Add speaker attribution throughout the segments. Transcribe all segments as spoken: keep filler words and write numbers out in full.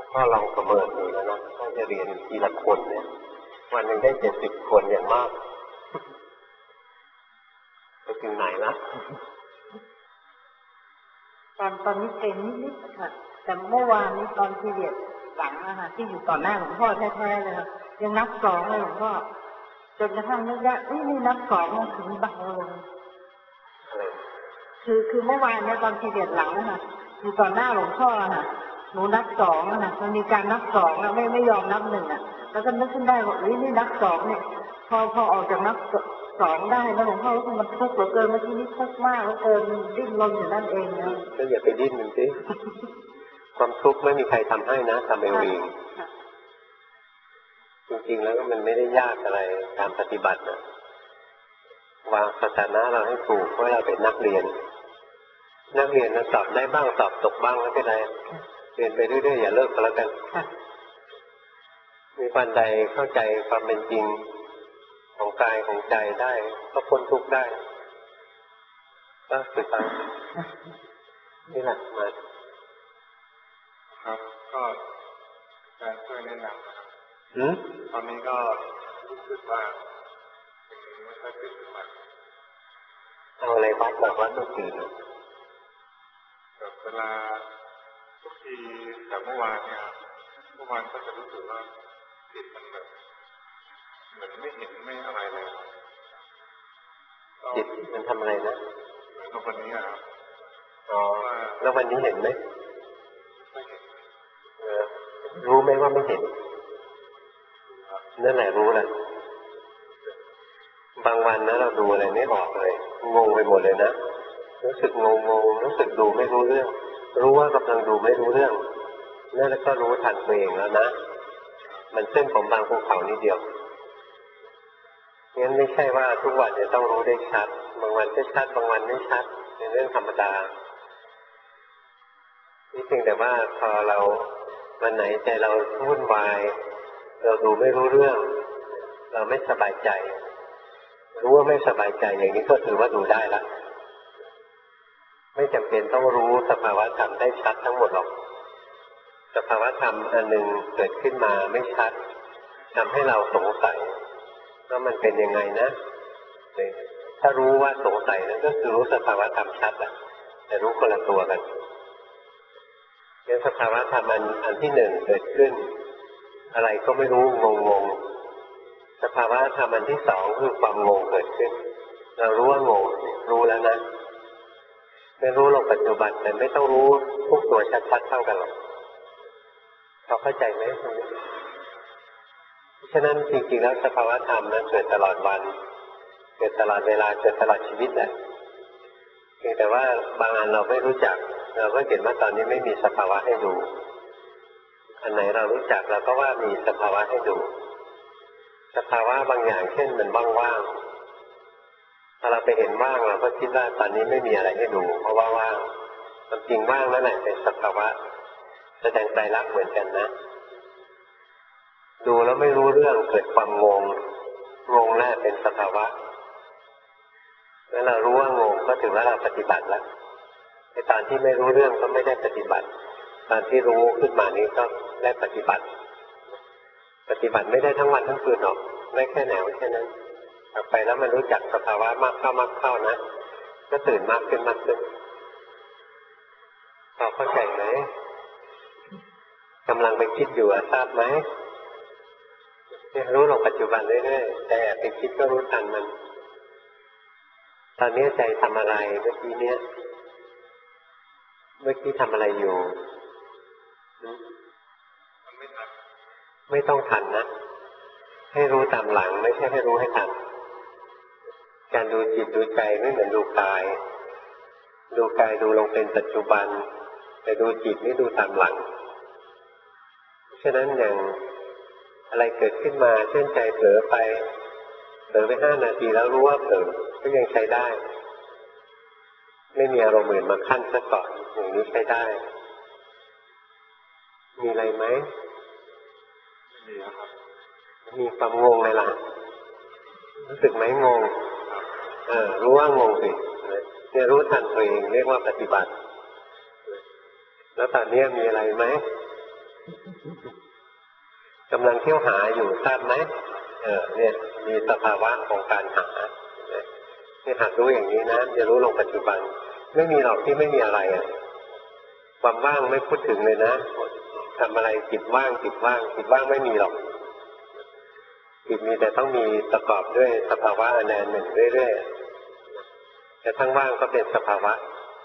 Speaker 1: พ่อลองประเมินดูแล้วนะถ้าจะเรียนทีละคนเนี่ยวันหนึ่งได้เจ็ดสิบคนอย่างมากไปถึงไหนละ
Speaker 2: ตอนตอนนี้เก่งนิดๆค่ะแต่เมื่อวานนี้ตอนที่เรียนหลังนะคะที่อยู่ต่อหน้าหลวงพ่อแท้ๆเลยค่ะยังนับสองเลยหลวงพ่อจนกระทั่งนึกได้นี่นี่นับสองมันถึงเบาลงคือคือเมื่อวานเนี่ยตอนที่เรียนหลังนะคะอยู่ต่อหน้าหลวงพ่อค่ะหนูนับสองนะคะมันมีการนับสองแล้วไม่ไม่ยอมนับหนึ่งอ่ะแล้วก็นึกขึ้นได้ว่านี่นี่นับสองเนี่ยพอพอออกจากนับสองได้แล้วหลวงพ่อรู้สึกมันทุกข์เหลือเกินเมื่อกี้นี้ทุกข์มากเหลือเกินดิ้นรนอยู่นั่นเองนะ
Speaker 1: ก็อย่าไปดิ้นมันสิความทุกข์ไม่มีใครทำให้นะทำเองเองจริงๆแล้วมันไม่ได้ยากอะไรการปฏิบัตินะวางสถานะเราให้ถูกเพราะเราเป็นนักเรียนนักเรียนนะสอบได้บ้างสอบตกบ้างไม่เป็นไรเรียนไปเรื่อยๆอย่าเลิกก็แล้วกันมีวันใดเข้าใจความเป็นจริงของกายของใจได้ก็พ้นทุกข์ได้ก็ฝึกเอานี่แหละมา
Speaker 3: ครับก็การช่วยแนะนำนะครับตอนนี้ก็รู้สึกว่าไม่ค่อยตื่นมา
Speaker 1: เอาอะไรวัดแบบวัดต้องตื่น
Speaker 3: แบบเวลาทุกทีแต่เมื่อวานเนี่ยเมื่อวานก็จะรู้สึกว่าจิตมันแบบเหมือนไม่เห็นไม่อะไรเลย
Speaker 1: จิตมันทำอะไรนะ
Speaker 3: แล้ววันนี้อ่ะ
Speaker 1: อ๋อแล้ววันนี้เห็นไหมรู้ไหมว่าไม่เห็นนั่นแหละรู้แหละบางวันนะเราดูอะไรไม่ออกเลยงงไปหมดเลยนะรู้สึกงงงรู้สึกดูไม่รู้เรื่องรู้ว่ากำลังดูไม่รู้เรื่องนั่นแล้วก็รู้ทันตัวเองแล้วนะมันเส้นผมบางภูเขานิดเดียวงั้นไม่ใช่ว่าทุกวันจะต้องรู้ได้ชัดบางวันก็ชัดบางวันไม่ชัดเป็นเรื่องธรรมดานี่เพียงแต่ว่าพอเราวันไหนใจเราวุ่นวายเราดูไม่รู้เรื่องเราไม่สบายใจรู้ว่าไม่สบายใจอย่างนี้ก็ถือว่าดูได้ละไม่จำเป็นต้องรู้สภาวะธรรมได้ชัดทั้งหมดหรอกสภาวะธรรมอันหนึ่งเกิดขึ้นมาไม่ชัดทำให้เราสงสัยว่ามันเป็นยังไงนะถ้ารู้ว่าสงสัยนั่นก็คือรู้สภาวะธรรมชัดแหละแต่รู้คนละตัวกันเนี่ยสภาวะธรรมอันอันที่หนึ่งเกิดขึ้นอะไรก็ไม่รู้งงงสภาวะธรรมอันที่สองคือความงงเกิดขึ้นเรารู้ว่างงรู้แล้วนะไม่รู้ลงปัจจุบันแต่ไม่ต้องรู้ทุกตัวชัดๆเท่ากันหรอกเราเข้าใจไหมตรงนี้ฉะนั้นจริงๆแล้วสภาวะธรรมนั้นเกิดตลอดวันเกิดตลอดเวลาเกิดตลอดชีวิตแหละเพียงแต่ว่าบางอันเราไม่รู้จักเราก็เห็นว่าตอนนี้ไม่มีสภาวะให้ดูอันไหนเรารู้จักเราก็ว่ามีสภาวะให้ดูสภาวะบางอย่างเช่นมันว่างๆพอเราไปเห็นว่างเราก็คิดว่าตอนนี้ไม่มีอะไรให้ดูเพราะว่าว่างความจริงว่างนั่นแหละเป็นสภาวะแสดงไตรลักษณ์เหมือนกันนะดูแล้วไม่รู้เรื่องเกิดความงงงงแรกเป็นสภาวะเมื่อเรารู้ว่างงก็ถือว่าเราปฏิบัติแล้วในตอนที่ไม่รู้เรื่องก็ไม่ได้ปฏิบัติตอนที่รู้ขึ้นมานี้ก็ได้ปฏิบัติปฏิบัติไม่ได้ทั้งวันทั้งคืนหรอกได้แค่แนวแค่นั้นต่อไปแล้วมันรู้จักสภาวะมากเข้ามากเข้านะก็ตื่นมากขึ้นมากขึ้นพอเข้าใจไหมกำลังไปคิดอยู่ทราบไหมรู้ลงปัจจุบันเรื่อยๆแต่แอบไปคิดก็รู้ทันมันตอนนี้ใจทำอะไรเมื่อกี้เนี้ยเมื่อกี้ทำอะไรอยู่ไม่ต้องทันนะให้รู้ตามหลังไม่ใช่ให้รู้ให้ทันการดูจิตดูใจไม่เหมือนดูกายดูกายดูลงเป็นปัจจุบันแต่ดูจิตนี่ดูตามหลังฉะนั้นอย่างอะไรเกิดขึ้นมาเช่นใจเผลอไปเผลอไปห้านาทีแล้วรู้ว่าเผลอก็ยังใช้ได้ไม่มีอารมณ์อื่นมาขั้นซะก่อนอย่างนี้ใช้ได้มีอะไรไหม
Speaker 3: มีครับ
Speaker 1: มีความงงเลยล่ะรู้สึกไหมงงเออรู้ว่างงสิเนี่ยรู้ทันตัวเองเรียกว่าปฏิบัติแล้วตอนนี้มีอะไรไหมกำลังเที่ยวหาอยู่ทราบไหมเออเนี่ยมีสภาวะของการหาที่หัดรู้อย่างนี้นะจะรู้ลงปัจจุบันไม่มีหรอกที่ไม่มีอะไรอ่ะความว่างไม่พูดถึงเลยนะทำอะไรจิตว่างจิตว่างจิตว่างไม่มีหรอกจิตมีแต่ต้องมีประกอบด้วยสภาวะอันใดหนึ่งเรื่อยๆแต่ทั้งว่างก็เป็นสภาวะ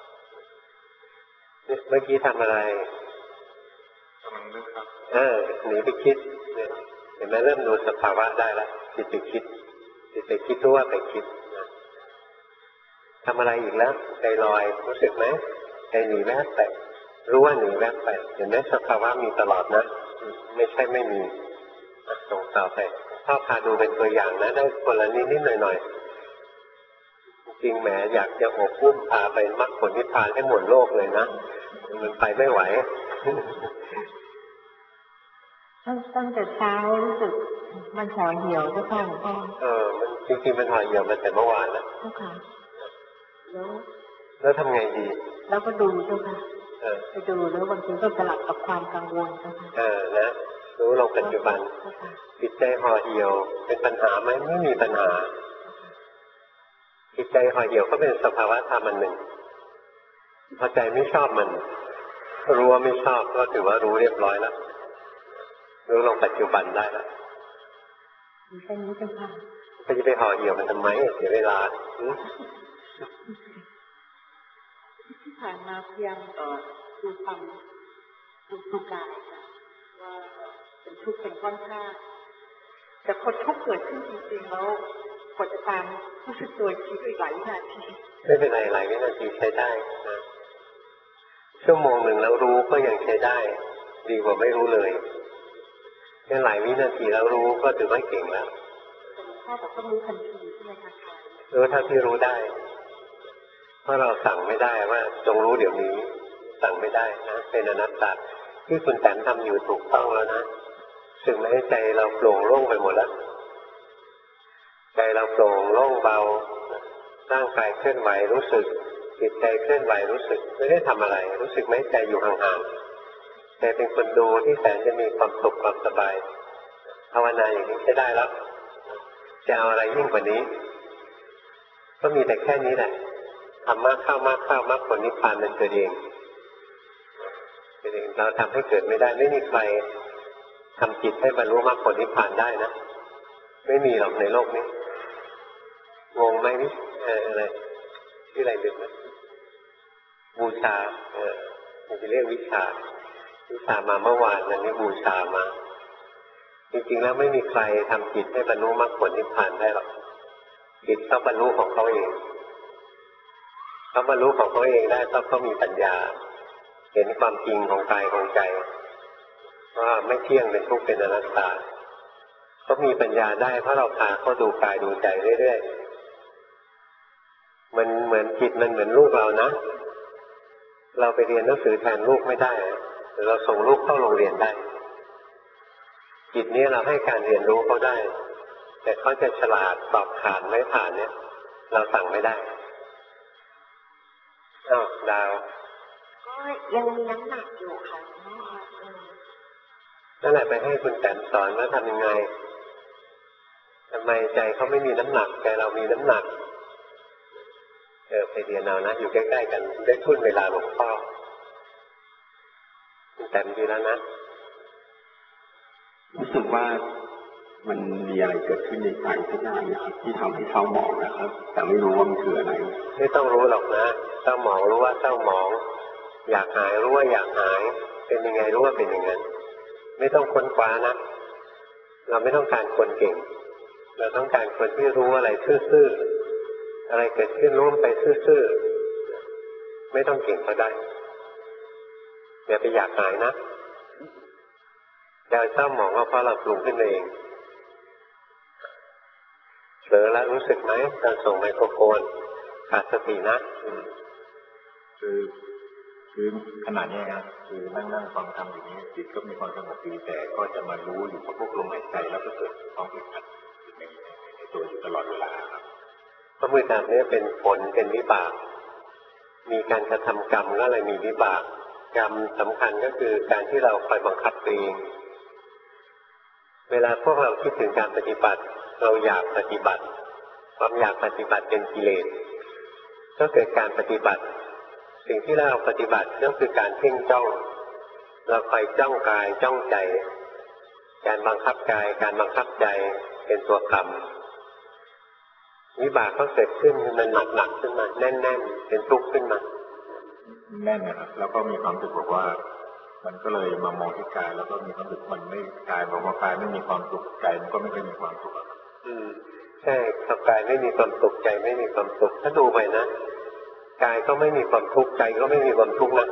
Speaker 1: เมื่อกี้ทำอะไร
Speaker 3: กำลังนึกครับ
Speaker 1: เออหนีไปคิดเนี่ยเห็นไหมเริ่มดูสภาวะได้แล้วจิตไปคิดจิตไปคิดรู้ว่าไปคิดทำอะไรอีกแล้วใจลอยรู้สึกไหมใจหนีแวบไปรู้ว่าหนีแวบไปเห็นไหมสภาวะมีตลอดนะไม่ใช่ไม่มีส่งต่อไปพ่อพาดูเป็นตัวอย่างนะได้คนละนิดนิดหน่อยหน่อยจริงแหมอยากจะอบอุ้มพาไปมรรคผลนิพพานให้หมดโลกเลยนะมันไปไม่ไหว
Speaker 2: ตั้งแต่เช้ารู้สึกมันห่อเหี่ยวเจ้าค่ะหลวงพ่อ
Speaker 1: เออมันจริงๆมันห่อเหี่ยวมาแต่เมื่อวานแล้ว
Speaker 2: เจ้าค่ะแล้ว
Speaker 1: แล้วทำไงดี
Speaker 2: แล้วก็ดูเจ้าค่ะไปดูแล้วบางทีก็สลับกับความกังวลเจ้าค่ะ
Speaker 1: เออนะรู้ลงปัจจุบันจิตใจห่อเหี่ยวเป็นปัญหาไหมไม่มีปัญหาจิตใจห่อเหี่ยวก็เป็นสภาวะธรรมอันหนึ่งพอใจไม่ชอบมันรู้ว่าไม่ชอบก็ถือว่ารู้เรียบร้อยแล้วรู้ลงปัจจุบันได้แล้ว
Speaker 2: มีแค่นี้เจ้าค่ะ
Speaker 1: ก็จะไปห่อเหี่ยวมันทำไมเสียเวลา
Speaker 2: ที่ผ่านมาพยายามดูความดูดูกายค่ะว่าเป็นทุกข์เป็นค่อนข้างแต่พอทุกข์เกิดขึ้นจริงๆแล้วกว่าจะตามรู้สึกตัวคิดอีกหลายวินาที
Speaker 1: ไม่เป็นไรหลายวินาทีใช้ได้นะชั่วโมงหนึ่งแล้วรู้ก็ยังใช้ได้ดีกว่าไม่รู้เลยแค่หลายวินาทีแล้วรู้ก็ถือว่าเก่งแล้ว
Speaker 2: ถ้าแต่ต้องรู้ทันทีใช่ไหมคะ
Speaker 1: รู้เท่าที่รู้ได้เพราะเราสั่งไม่ได้ว่าจงรู้เดี๋ยวนี้สั่งไม่ได้นะเป็นอนัตตาที่คุณแต้มทำอยู่ถูกต้องแล้วนะถึงแม้ใจเราโปร่งโล่งไปหมดแล้วใจเราโปร่งโล่งเบาร่างกายเคลื่อนไหวรู้สึกจิตใจเคลื่อนไหวรู้สึกไม่ได้ทำอะไรรู้สึกไหมใจอยู่ห่างๆใจเป็นคนดูที่แสนจะมีความสุขความสบายภาวนาอย่างนี้ใช้ได้แล้วจะเอาอะไรยิ่งกว่านี้ก็มีแต่แค่นี้แหละทำมากเข้ามากเข้ามากผลนิพพานมันเกิดเองเกิดเองเราทำให้เกิดไม่ได้ไม่มีใครทำจิตให้บรรลุมรรคผลนิพพานได้นะไม่มีหรอกในโลกนี้งงไหมนี่เอออะไรที่อะไรดึกนะบูชาเออมันจะเรียกวิชาวิชามาเมื่อวานอันนี้บูชามาจริงๆแล้วไม่มีใครทำจิตให้บรรลุมรรคผลนิพพานได้หรอกจิตเขาบรรลุของเขาเองเขาบรรลุของเขาเองได้เพราะเขามีปัญญาเห็นความจริงของกายของใจว่าไม่เที่ยงเป็นทุกข์เป็นอนัตตาเขามีปัญญาได้เพราะเราพาเขาดูกายดูใจเรื่อยๆมันเหมือนจิตมันเหมือนลูกเรานะเราไปเรียนหนังสือแทนลูกไม่ได้แต่เราส่งลูกเข้าโรงเรียนได้จิตนี้เราให้การเรียนรู้เขาได้แต่เขาจะฉลาดสอบผ่านไม่ผ่านเนี่ยเราสั่งไม่ได้อ้าวดาว
Speaker 2: ก็ยังมีน้ำหนักอยู่ค่ะ
Speaker 1: นั่นแหละไปให้คุณแตนสอนว่าทำยังไงทำไมใจเขาไม่มีน้ำหนักใจเรามีน้ำหนักเออไปเรียนเอานะอยู่ใกล้ๆกันได้ทุ่นเวลาหลวงพ่อคุณแตนดีแล้วนะ
Speaker 4: รู้สึกว่ามันมีอะไรเกิดขึ้นในใจสักอย่างนะครับที่ทำให้เศร้าหมองนะครับแต่ไม่รู้ว่ามันคืออะไร
Speaker 1: ไม่ต้องรู้หรอกนะเศร้าหมองรู้ว่าเศร้าหมองอยากหายรู้ว่าอยากหายเป็นยังไงรู้ว่าเป็นอย่างนั้นไม่ต้องค้นคว้านะเราไม่ต้องการคนเก่งเราต้องการคนที่รู้อะไรซื่อๆอะไรเกิดขึ้นรู้ไปซื่อๆไม่ต้องเก่งก็ได้อย่าไปอยากหายนะอย่าเศร้าหมองว่าเพราะเราปรุงขึ้นเองเผลอแล้วรู้สึกไหมตอนส่งไมโครโฟนขาดสตินะ
Speaker 4: คือคือขนาดนี้ครับคือนั่งนั่งฟังธรรมอย่างนี้จิตก็มีความสงบดีแต่ก็จะมารู้อยู่กับพวกลมหายใจแล้วก็เกิดความอึดอัดในในตัวอยู่ตลอดเวลาครับ
Speaker 1: ความอึดอัดนี้เป็นผลเป็นวิบากมีการกระทำกรรมก็เลยมีวิบากกรรมสำคัญก็คือการที่เราคอยบังคับตัวเองเวลาพวกเราคิดถึงการปฏิบัติเราอยากปฏิบัติความอยากปฏิบัติเป็นกิเลสก็เกิดการปฏิบัติสิ่งที่เราปฏิบัติก็คือการเพ่งจ้องเราคอยจ้องกายจ้องใจการบังคับกายการบังคับใจเป็นตัวกรรมวิบากก็เกิดขึ้นมันหนักๆขึ้นมาแน่นๆเป็นทุกข์ขึ้นมา
Speaker 4: แน่นนะครับแล้วก็มีความรู้สึกบอกว่ามันก็เลยมามองที่กายแล้วก็มีความรู้สึกมันไม่กายบอกว่ากายไม่มีความสุขใจมันก็ไม่เคยมีความสุข
Speaker 1: อืมใช่ถ้ากายไม่มีความสุขใจไม่มีความสุขถ้าดูไปนะกายก็ไม่มีความทุกข์ใจก็ไม่มีความทุกข์นะ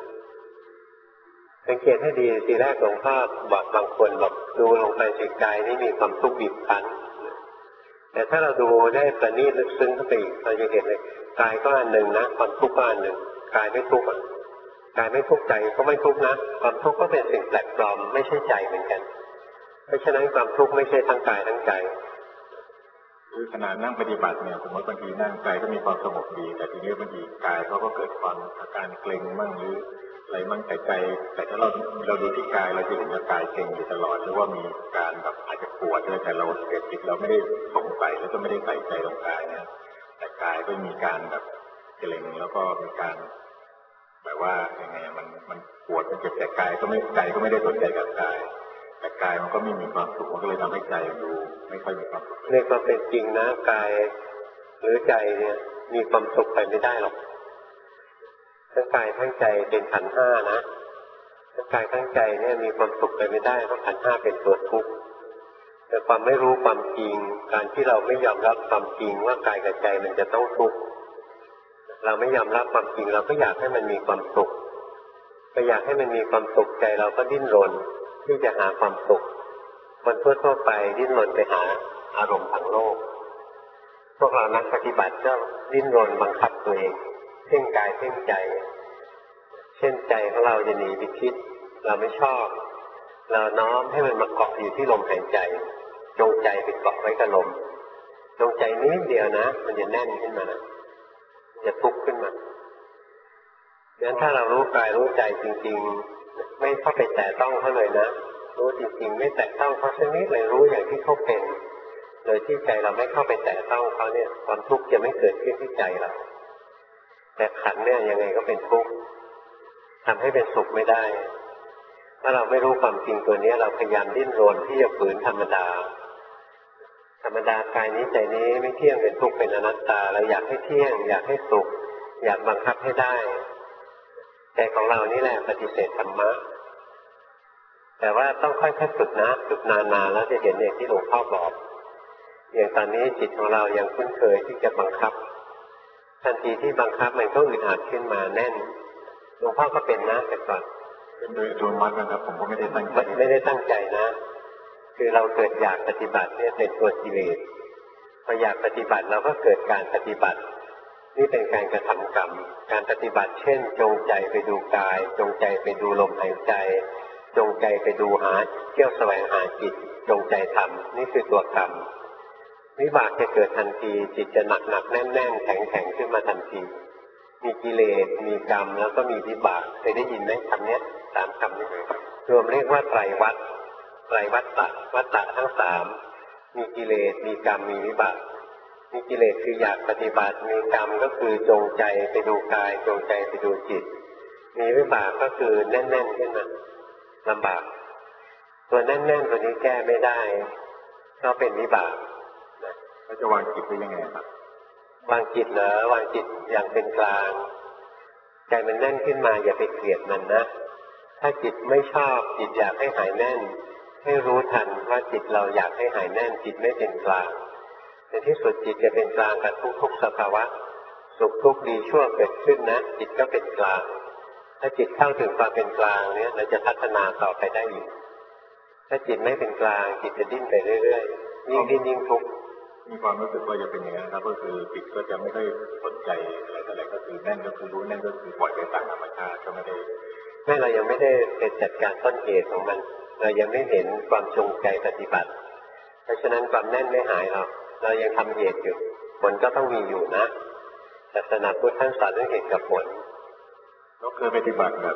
Speaker 1: สังเกตให้ดีทีแรกหลวงพ่อบอกบางคนบอกดูลงไปสิกายนี่มีความทุกข์บีบคั้นแต่ถ้าเราดูได้ประณีตลึกซึ้งเข้าไปอีกเราจะเห็นเลยกายก็อันหนึ่งนะความทุกข์ก็อันหนึ่งกายไม่ทุกข์กายไม่ทุกข์ใจก็ไม่ทุกข์นะความทุกข์ก็เป็นสิ่งแปลกปลอมไม่ใช่ใจเหมือนกันเพราะฉะนั้นความทุกข์ไม่ใช่ทั้งกายทั้งใจ
Speaker 4: คือขณะนั่งปฏิบัติเนี่ยผมว่าบางทีนั่งกายก็มีความสงบดีแต่ทีนี้บางทีกายเขาก็เกิดความอาการเกร็งมั่งหรืออะไรมั่งแต่ใจแต่ถ้าเราเราดูที่กายเราจะเห็นว่ากายเกร็งอยู่ตลอดหรือว่ามีการแบบอาจจะปวดแต่เราเกิดจิตเราไม่ได้สงสัยแล้วก็ไม่ได้ใส่ใจลงกายเนี่ยแต่กายก็มีการแบบเกร็งแล้วก็มีการแบบว่ายังไงมันมันปวดมันเจ็บแต่กายก็ไม่ใจก็ไม่ได้สนใจกับกายแต่กายมันก็ไม่มีความสุขมันก็เลยทำให้ใจดูไม่ค่อยมีความสุข
Speaker 1: ในความเป็นจริงนะกายหรือใจเนี่ยมีความสุขไปไม่ได้หรอกทั้งกายทั้งใจเป็นขันธ์ห้านะทั้งกายทั้งใจเนี่ยมีความสุขไปไม่ได้เพราะขันธ์ห้าเป็นตัวทุกข์แต่ความไม่รู้ความจริงการที่เราไม่ยอมรับความจริงว่ากายกับใจมันจะต้องทุกข์เราไม่ยอมรับความจริงเราก็อยากให้มันมีความสุขก็อยากให้มันมีความสุขใจเราก็ดิ้นรนที่จะหาความสุขคนทั่วๆไปดิ้นรนไปหาอารมณ์ทางโลกพวกเรานักปฏิบัติก็ดิ้นรนบังคับตัวเองเพ่งกายเพ่งใจเช่นใจของเราจะหนีไปคิดเราไม่ชอบเราน้อมให้มันมาเกาะอยู่ที่ลมหายใจจงใจไปเกาะไว้กับลมจงใจนิดเดียวนะมันจะแน่นขึ้นมานะจะทุกข์ขึ้นมาดังนั้นถ้าเรารู้กายรู้ใจจริงๆไม่เข้าไปแตะต้องเขาเลยนะรู้จริงๆไม่แตะต้องเขาสักนิดเลยรู้อย่างที่เขาเป็นโดยที่ใจเราไม่เข้าไปแตะต้องเขาเนี่ยความทุกข์จะไม่เกิดขึ้นที่ใจเราแต่ขันธ์เนี่ยยังไงก็เป็นทุกข์ทำให้เป็นสุขไม่ได้ถ้าเราไม่รู้ความจริงตัวนี้เราพยายามดิ้นรนที่จะฝืนธรรมดาธรรมดากายนี้ใจนี้ไม่เที่ยงเป็นทุกข์เป็นอนัตตาเราอยากให้เที่ยงอยากให้สุขอยากบังคับให้ได้ใจของเรานี่แหละปฏิเสธธรรมะแต่ว่าต้องค่อยๆฝึกนะฝึกนานๆแล้วจะเห็นอย่างที่หลวงพ่อบอกอย่างตอนนี้จิตของเรายังคุ้นเคยที่จะบังคับทันทีที่บังคับมันก็อึดอัดขึ้นมาแน่นหลวงพ่อก็เป็นนะแต่ก่อน
Speaker 4: เป็นโดยอัตโนมัตินะครับผมก็ไม่ได้ตั้งใจ
Speaker 1: ไม่ได้ตั้งใจนะคือเราเกิดอยากปฏิบัติเนี่ยเป็นตัวกิเลสพออยากปฏิบัติเราก็เกิดการปฏิบัตินี่เป็นการกระทำกรรมการปฏิบัติเช่นจงใจไปดูกายจงใจไปดูลมหายใจจงใจไปดูหาเที่ยวแสวงหาจิตจงใจทำนี่คือตัวกรรมวิบากจะเกิดทันทีจิตจะหนักหนักแน่นแน่นแข็งแข็งขึ้นมาทันทีมีกิเลสมีกรรมแล้วก็มีวิบากเคยได้ยินไหมคำนี้สามคำนี้รวมเรียกว่าไตรวัฏไตรวัฏฏะวัฏฏะทั้งสามมีกิเลสมีกรรมมีวิบากมีกิเลสคืออยากปฏิบัติมีกรรมก็คือจงใจไปดูกายจงใจไปดูจิตมีวิบากก็คือแน่นๆขึ้นมาลำบากตัวแน่นๆตัวนี้แก้ไม่ได้ก็เป็นวิบาก
Speaker 4: แล้วจะวางจิตได้ยังไงครับ
Speaker 1: วางจิตเหรอวางจิตอย่างเป็นกลางใจมันแน่นขึ้นมาอย่าไปเกลียดมันนะถ้าจิตไม่ชอบจิตอยากให้หายแน่นให้รู้ทันว่าจิตเราอยากให้หายแน่นจิตไม่เป็นกลางในที่สุดจิตจะเป็นกลางกับทุกๆสภาวะสุขทุกข์ดีชั่วเกิดขึ้นนะจิตก็เป็นกลางถ้าจิตเข้าถึงความเป็นกลางเนี่ยเราจะพัฒนาต่อไปได้อีกถ้าจิตไม่เป็นกลางจิตจะดิ้นไปเรื่อยๆยิ่งดิ้นยิ่งทุกข์
Speaker 4: มีความรู้สึกว่าจะเป็นอย่างนั้นครับก็คือจิตก็จะไม่ได้สนใจอะไรอะไรก็คือแน่นก็คือรู้แน่นก็คือปล่อยไปตามธรรมชาติก็ไม่ได้
Speaker 1: ไม่เรายังไม่ได้เป็นจัดการต้นเหตุของมันเรายังไม่เห็นความจงใจปฏิบัติเพราะฉะนั้นความแน่นไม่หายหรอกเรายังทำเหตุอยู่ผลก็ต้องมีอยู่นะศาสนาพุทธท่านสอนเรื่องเหตุกับผล
Speaker 4: เราเคยปฏิบัติแบบ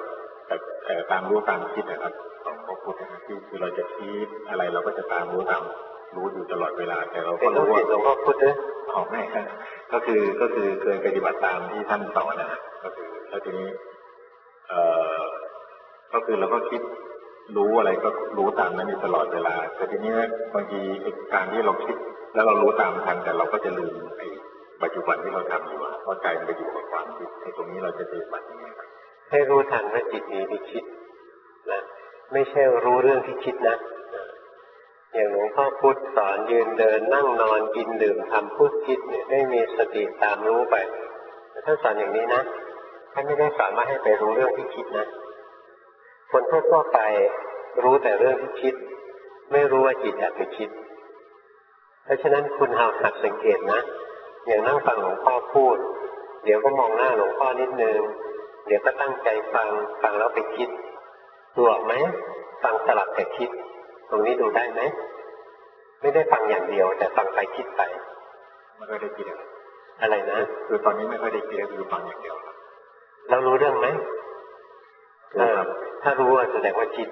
Speaker 4: แบบตามรู้ตามคิดนะครับของพระพุทธนะครับที่คือเราจะคิดอะไรเราก็จะตามรู้ตามรู้อยู่ตลอดเวลาแต่เราก็รู้ว่า
Speaker 1: หลวงพ่อพูดด้วย
Speaker 4: ออกไม่ก็คือก็คือเคยปฏิบัติตามที่ท่านสอนนะก็คือแล้วทีนี้เอ่อก็คือเราก็คิดรู้อะไรก็รู้ตามนั้นอยู่ตลอดเวลาแต่ทีนี้บางทีการที่เราคิดแล้วเรารู้ตามทันแต่เราก็จะลืมไอ้ปัจจุบันที่เราทำอยู่เพราะใจมันไปอยู่กับความคิดไอ้ตรงนี้เราจะปฏิบัติยังไงครับ
Speaker 1: ให้รู้ทันว่าจิตนี้ไปคิดนะไม่ใช่รู้เรื่องที่คิดนะอย่างหลวงพ่อพุธสอนยืนเดินนั่งนอนกินดื่มทำพูดคิดเนี่ยให้มีสติตามรู้ไปท่านสอนอย่างนี้นะท่านไม่ได้สอนมาให้ไปรู้เรื่องที่คิดนะคนทั่วไปรู้แต่เรื่องที่คิดไม่รู้ว่าจิตแอบไปคิดเพราะฉะนั้นคุณหาหัดสังเกตนะอย่างนั่งฟังหลวงพ่อพูดเดี๋ยวก็มองหน้าหลวงพ่อนิดนึงเดี๋ยวก็ตั้งใจฟังฟังแล้วไปคิดดูออกไหมฟังสลับกับคิดตรงนี้ดูได้ไหมไม่ได้ฟังอย่างเดียวแต่ฟังไปคิดไป
Speaker 4: ไม่ค่อยได้คิด
Speaker 1: อะไรนะ
Speaker 4: คือตอนนี้ไม่ค่อยได้คิดคือฟังอย่างเดียว
Speaker 1: เรารู้เรื่องไหมเออถ้ารู้แสดงว่าคิด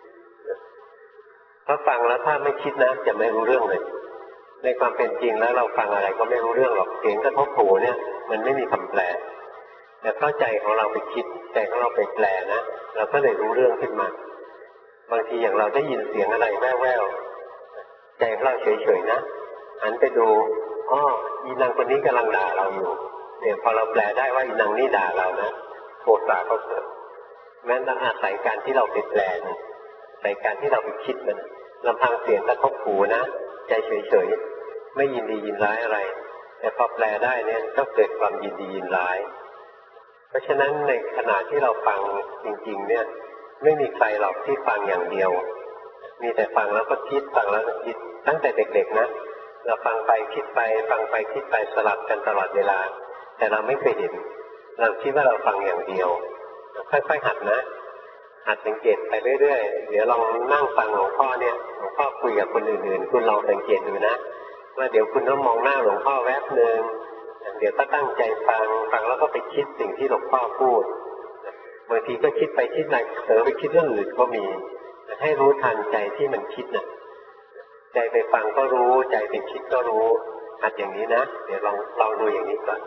Speaker 1: เพราะฟังแล้วถ้าไม่คิดนะจะไม่รู้เรื่องเลยในความเป็นจริงแล้วเราฟังอะไรก็ไม่รู้เรื่องหรอกเสียงกระทบหูเนี่ยมันไม่มีคำแปลแต่เพราะใจของเราไปคิดใจของเราไปแปลนะเราก็เลยรู้เรื่องขึ้นมาบางทีอย่างเราได้ยินเสียงอะไรแว่วๆใจของเราเฉยๆนะหันไปดูอ้ออีนางคนนี้กำลังด่าเราอยู่เนี่ยพอเราแปลได้ว่าอีนางนี่ด่าเรานะโทสะก็เกิดแม้ต้องอาศัยการที่เราไปแปลนะอาศัยการที่เราไปคิดมันลำพังเสียงกระทบหูนะใจเฉยๆไม่ยินดียินร้ายอะไรแต่พอแปลได้เนี่ยก็เกิดความยินดียินร้ายเพราะฉะนั้นในขณะที่เราฟังจริงๆเนี่ยไม่มีใครหรอกที่ฟังอย่างเดียวมีแต่ฟังแล้วก็คิดฟังแล้วก็คิดตั้งแต่เด็กๆนะเราฟังไปคิดไปฟังไปคิดไปสลับกันตลอดเวลาแต่เราไม่เคยเห็นเราคิดว่าเราฟังอย่างเดียวค่อยๆหัดนะหัดสังเกตไปเรื่อยๆเดี๋ยวลองนั่งฟังหลวงพ่อเนี่ยหลวงพ่อคุยกับคนอื่นๆคุณลองสังเกตดูนะว่าเดี๋ยวคุณต้องมองหน้าหลวงพ่อแวบนึงเดี๋ยวก็ตั้งใจฟังฟังแล้วก็ไปคิดสิ่งที่หลวงพ่อพูดบางทีก็คิดไปคิดมาเผลอไปคิดเรื่องอื่นก็มีให้รู้ทันใจที่มันคิดนะใจไปฟังก็รู้ใจไปคิดก็รู้หัดอย่างนี้นะเดี๋ยวลองลองดูอย่างนี้ก่อน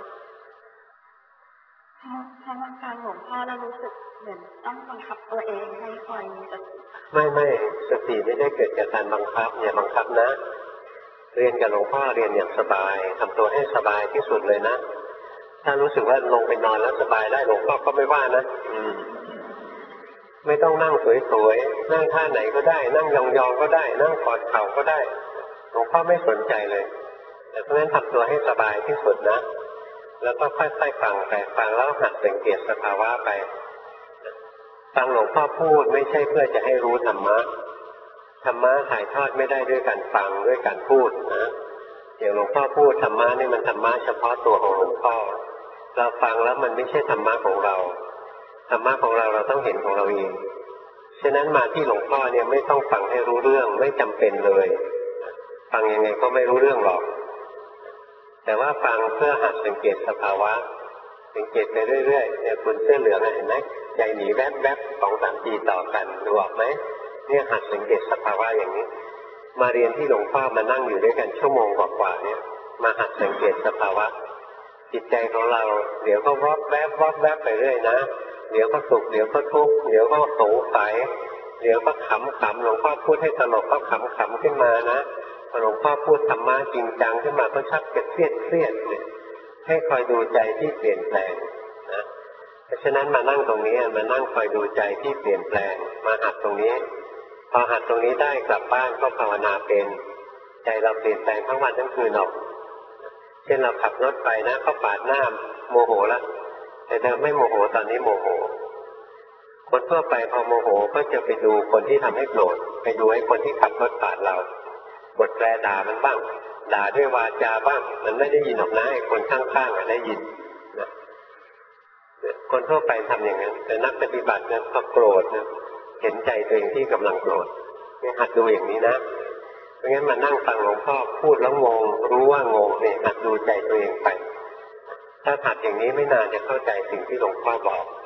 Speaker 2: พอมาฟังหลวงพ่อแล้วรู้สึกเหมือนต้องบังคับตัวเองให้คอยมีสติ
Speaker 1: ไม่ไม่สติไม่ได้เกิดจากการบังคับอย่าบังคับนะเรียนกับหลวงพ่อเรียนอย่างสบายทำตัวให้สบายที่สุดเลยนะถ้ารู้สึกว่าลงไปนอนแล้วสบายได้หลวงพ่อก็ไม่ว่านะอืมไม่ต้องนั่งสวยๆนั่งท่าไหนก็ได้นั่งยองๆก็ได้นั่งกอดเข่าก็ได้หลวงพ่อไม่สนใจเลยแต่เพราะฉะนั้นทำตัวให้สบายที่สุดนะแล้วก็ค่อยๆฟังไปฟังแล้วหัดสังเกตสภาวะไปฟังหลวงพ่อพูดไม่ใช่เพื่อจะให้รู้ธรรมะธรรมะถ่ายทอดไม่ได้ด้วยการฟังด้วยการพูดนะอย่างหลวงพ่อพูดธรรมะนี่มันธรรมะเฉพาะตัวของหลวงพ่อเราฟังแล้วมันไม่ใช่ธรรมะของเราธรรมะของเราเราต้องเห็นของเราเองฉะนั้นมาที่หลวงพ่อเนี่ยไม่ต้องฟังให้รู้เรื่องไม่จำเป็นเลยฟังยังไงก็ไม่รู้เรื่องหรอกแต่ว่าฟังเพื่อหัดสังเกตสภาวะสังเกตไปเรื่อยๆเนี่ยคุณเสื้อเหลืองเห็นไหมใจหนีแวบๆสองสามทีต่อกันดูออกไหมเนี่ยหัดสังเกตสภาวะอย่างนี้มาเรียนที่หลวงพ่อมานั่งอยู่ด้วยกันชั่วโมงกว่าๆเนี่ยมาหัดสังเกตสภาวะจิตใจของเราเดี๋ยวก็วอกแวบวอกแวบไปเรื่อยนะเดี๋ยวก็สุขเดี๋ยวก็ทุกข์เดี๋ยวก็สงสัยเดี๋ยวก็ขำขำหลวงพ่อพูดให้ตลกก็ขำขำขึ้นมานะหลวงพ่อพูดธรรมะจริงจังขึ้นมาก็ชักจะเครียดเครียดเนี่ยให้คอยดูใจที่เปลี่ยนแปลงนะเพราะฉะนั้นมานั่งตรงนี้มานั่งคอยดูใจที่เปลี่ยนแปลงมาหัดตรงนี้พอหัดตรงนี้ได้กลับบ้านก็ภาวนาเป็นใจเราเปลี่ยนแปลงทั้งวันทั้งคืนออกเช่นเราขับรถไปนะเขาปาดหน้าโมโหแล้วแต่เดิมไม่โมโหตอนนี้โมโหคนทั่วไปพอโมโหก็จะไปดูคนที่ทำให้โกรธไปดูไอ้คนที่ขับรถปาดเราบทแปรด่ามันบ้างด่าด้วยวาจาบ้างมันไม่ได้ยินหรอกนะไอ้คนข้างๆได้ยินนะคนทั่วไปทำอย่างนั้นแต่นักปฏิบัติเนี่ยพอโกรธเนี่ยเห็นใจตัวเองที่กำลังโกรธเนี่ยหัดดูอย่างนี้นะเพราะงั้นมานั่งฟังหลวงพ่อพูดแล้วงงรู้ว่างงเนี่ยหัดดูใจตัวเองไปถ้าหัดอย่างนี้ไม่นานจะเข้าใจสิ่งที่หลวงพ่อบอก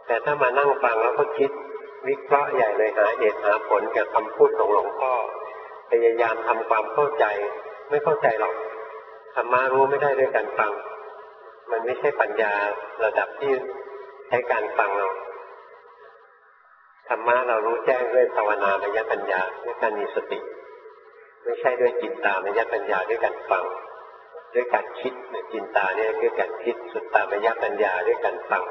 Speaker 1: แต่ถ้ามานั่งฟังแล้วก็คิดวิเคราะห์ใหญ่เลยหาเหตุหาผลกับคำพูดของหลวงพ่อพยายามทำความเข้าใจไม่เข้าใจหรอกธรรมะรู้ไม่ได้ด้วยการฟังมันไม่ใช่ปัญญาระดับที่ใช้การฟังเราธรรมะเรารู้แจ้งด้วยภาวนามยปัญญาด้วยการมีสติไม่ใช่ด้วยจินตามยปัญญาด้วยการฟังด้วยการคิดจินตาเนี่ยด้วยการคิดสุตตามยปัญญาด้วยการฟัง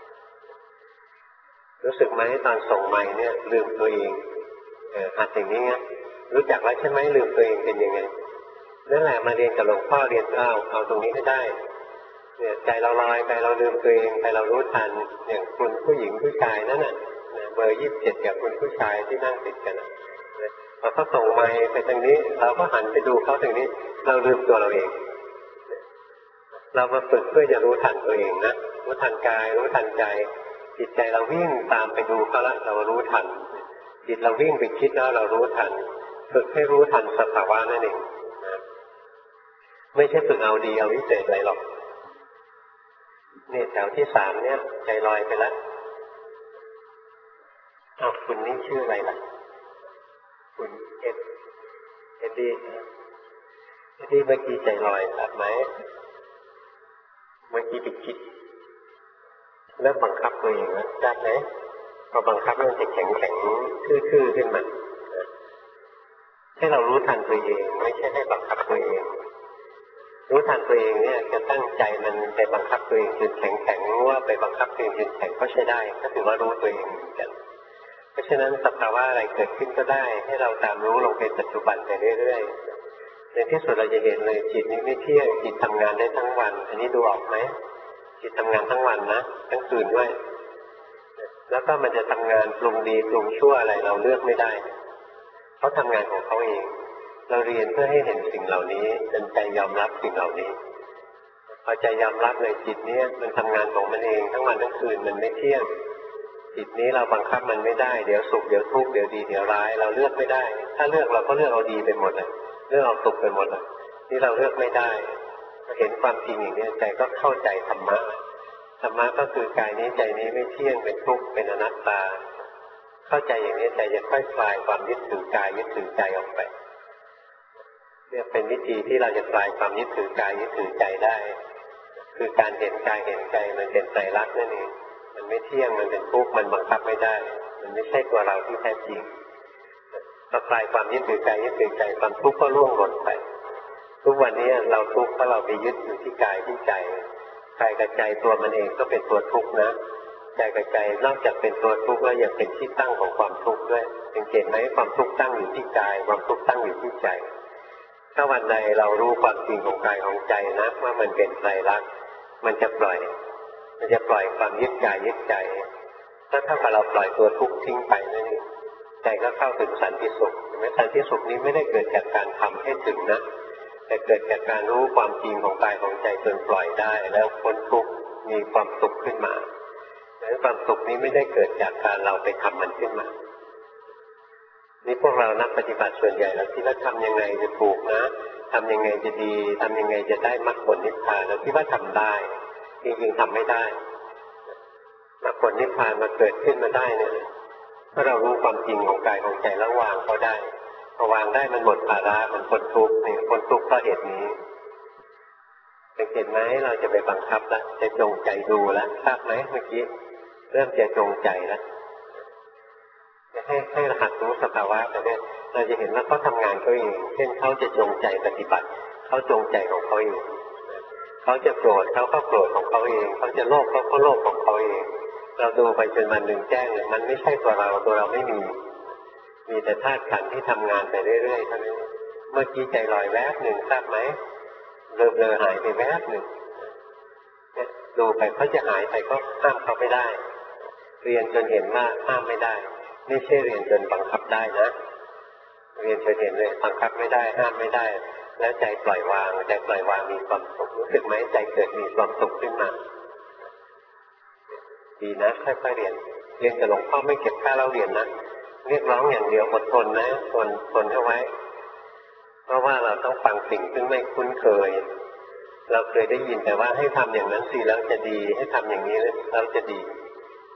Speaker 1: รู้สึกไหมตอนส่งไมค์เนี่ยลืมตัวเองเออหัดอย่างนี้นะรู้จักแล้วใช่ไหมลืมตัวเองเป็นยังไงนั่นแหละมาเรียนกับหลวงพ่อเรียนเอาเอาตรงนี้ให้ได้เนี่ยใจเราลอยไปเราลืมตัวเองไปเรารู้ทันอย่างคุณผู้หญิงผู้ชายนั่นน่ะเบอร์ยี่สิบเจ็ดกับคุณผู้ชายที่นั่งติดกันนะพอเขาส่งไมค์ไปทางนี้เราก็หันไปดูเขาทางนี้เราลืมตัวเราเองเรามาฝึกเพื่อจะรู้ทันตัวเองนะรู้ทันกายรู้ทันใจจิตใจเราวิ่งตามไปดูเขาละเรารู้ทันจิตเราวิ่งไปคิดแล้วเรารู้ทันฝึกให้รู้ทันสภาวะนั่นเองนะไม่ใช่ฝึกเอาดีเอาวิเศษอะไรหรอกนี่แถวที่สามเนี่ยใจลอยไปแล้วอ้าวคุณนี่ชื่ออะไรล่ะคุณเอ็ดเอ็ดดี้เอ็ดดี้เมื่อกี้ใจลอยตัดไหมเมื่อกี้ไปคิดเริ่มบังคับตัวเองแล้วได้ไหมพอบังคับมันจะแข็งแข็งทื่อๆขึ้นมาให้เรารู้ทันตัวเองไม่ใช่ให้บังคับตัวเองรู้ทันตัวเองเนี่ยจะตั้งใจมันไปบังคับตัวเองจนแข็งแข็งรู้ว่าไปบังคับตัวเองจนแข็งก็ใช้ได้ก็ถือว่ารู้ตัวเองเหมือนกันเพราะฉะนั้นสภาวะอะไรเกิดขึ้นก็ได้ให้เราตามรู้ลงเป็นปัจจุบันไปเรื่อยๆในที่สุดเราจะเห็นเลยจิตนี้ไม่เที่ยงจิตทำงานได้ทั้งวันอันนี้ดูออกไหมจิตทำงานทั้งวันนะทั้งคืนด้วยแล้วก็มันจะทำงานปรุงดีปรุงชั่วอะไรเราเลือกไม่ได้เขาทำงานของเขาเองเราเรียนเพื่อให้เห็นสิ่งเหล่านี้จนใจยอมรับสิ่งเหล่านี้พอใจยอมรับเลยจิตนี้มันทำงานของมันเองทั้งวันทั้งคืนมันไม่เที่ยงจิตนี้เราบังคับมันไม่ได้เดี๋ยวสุขเดี๋ยวทุกข์เดี๋ยวดีเดี๋ยวร้ายเราเลือกไม่ได้ถ้าเลือกเราก็เลือกเอาดีไปหมดเลยเลือกเอาสุขไปหมดเลยนี่เราเลือกไม่ได้เห็นความจริงอย่างนี้ใจก็เข้าใจธรรมะธรรมะก็คือกายนี้ใจนี้ไม่เที่ยงเป็นทุกข์เป็นอนัตตาเข้าใจอย่างนี้ใจจะค่อยคลายความยึดถือกายยึดถือใจออกไปเนี่ยเป็นวิธีที่เราจะคลายความยึดถือกายยึดถือใจได้คือการเห็นกายเห็นใจมันเป็นไตรลักษณ์นั่นเองมันไม่เที่ยงมันเป็นทุกข์มันบังคับไม่ได้มันไม่ใช่ตัวเราที่แท้จริงพอคลายความยึดถือกายยึดถือใจความทุกข์ก็ล่วงหล่นไปทุกวันนี้เราทุกข์เพราะเราไปยึดอยู่ที่กายที่ใจกายกับใจตัวมันเองก็เป็นตัวทุกข์นะใจกับใจนอกจากเป็นตัวทุกข์แล้วยังเป็นที่ตั้งของความทุกข์ด้วยสังเกตไหมความทุกข์ตั้งอยู่ที่กายความทุกข์ตั้งอยู่ที่ใจถ้าวันใดเรารู้ความจริงของกายของใจนะว่ามันเป็นไตรลักษณ์มันจะปล่อยมันจะปล่อยความยึดกายยึดใจถ้าเท่ากับเราปล่อยตัวทุกข์ทิ้งไปนั่นเองใจก็เข้าถึงสันติสุขแม้สันติสุขนี้ไม่ได้เกิดจากการทำให้ถึงนะแต่เกิดจากการรู้ความจริงของกายของใจจนปล่อยได้แล้วพ้นทุกข์มีความสุขขึ้นมาแต่ความสุขนี้ไม่ได้เกิดจากการเราไปทำมันขึ้นมานี่พวกเรานักปฏิบัติส่วนใหญ่เราคิดว่าทำยังไงจะถูกนะทำยังไงจะดีทำยังไงจะได้มรรคผลนิพพานเราคิดว่าทำได้จริงๆทำไม่ได้มรรคผลนิพพานมาเกิดขึ้นมาได้เนี่ยเพราะเรารู้ความจริงของกายของใจแล้ววางเขาได้พอวางได้มันหมดภาระมันพ้นทุกข์นี่พ้นทุกข์เพราะเหตุนี้สังเกตไหมเราจะไปบังคับแล้วจะจงใจดูแล้วทราบไหมเมื่อกี้เริ่มจะจงใจแล้วให้ให้หัดรู้สภาวะแต่เนี่ยเราจะเห็นว่าเขาทำงานเขาเองเช่นเขาจะจงใจปฏิบัติเขาจงใจของเขาเองเขาจะโกรธเขาก็โกรธของเขาเองเขาจะโลภเขาก็โลภของเขาเองเราดูไปจนมันหนึ่งแจ้งเลยมันไม่ใช่ตัวเราตัวเราไม่มีมีแต่ธาตุขันธ์ที่ทำงานไปเรื่อยๆเท่านั้นเมื่อกี้ใจลอยแวบหนึ่งทราบไหมเบลอๆหายไปแวบหนึ่งดูไปเขาจะหายไปก็ห้ามเขาไม่ได้เรียนจนเห็นว่าห้ามไม่ได้ไม่ใช่เรียนจนบังคับได้นะเรียนจนเห็นเลยบังคับไม่ได้ห้ามไม่ได้แล้วใจปล่อยวางใจปล่อยวางมีความสุขรู้สึกไหมใจเกิดมีความสุขขึ้นมาดีนะค่อยๆเรียนเรียนกับหลวงพ่อไม่เก็บค่าเล่าเรียนนะเรียกร้องอย่างเดียวอดทนนะทนทนเอาไว้เพราะว่าเราต้องฟังสิ่งซึ่งไม่คุ้นเคยเราเคยได้ยินแต่ว่าให้ทำอย่างนั้นสิแล้วจะดีให้ทำอย่างนี้แล้วจะดีพ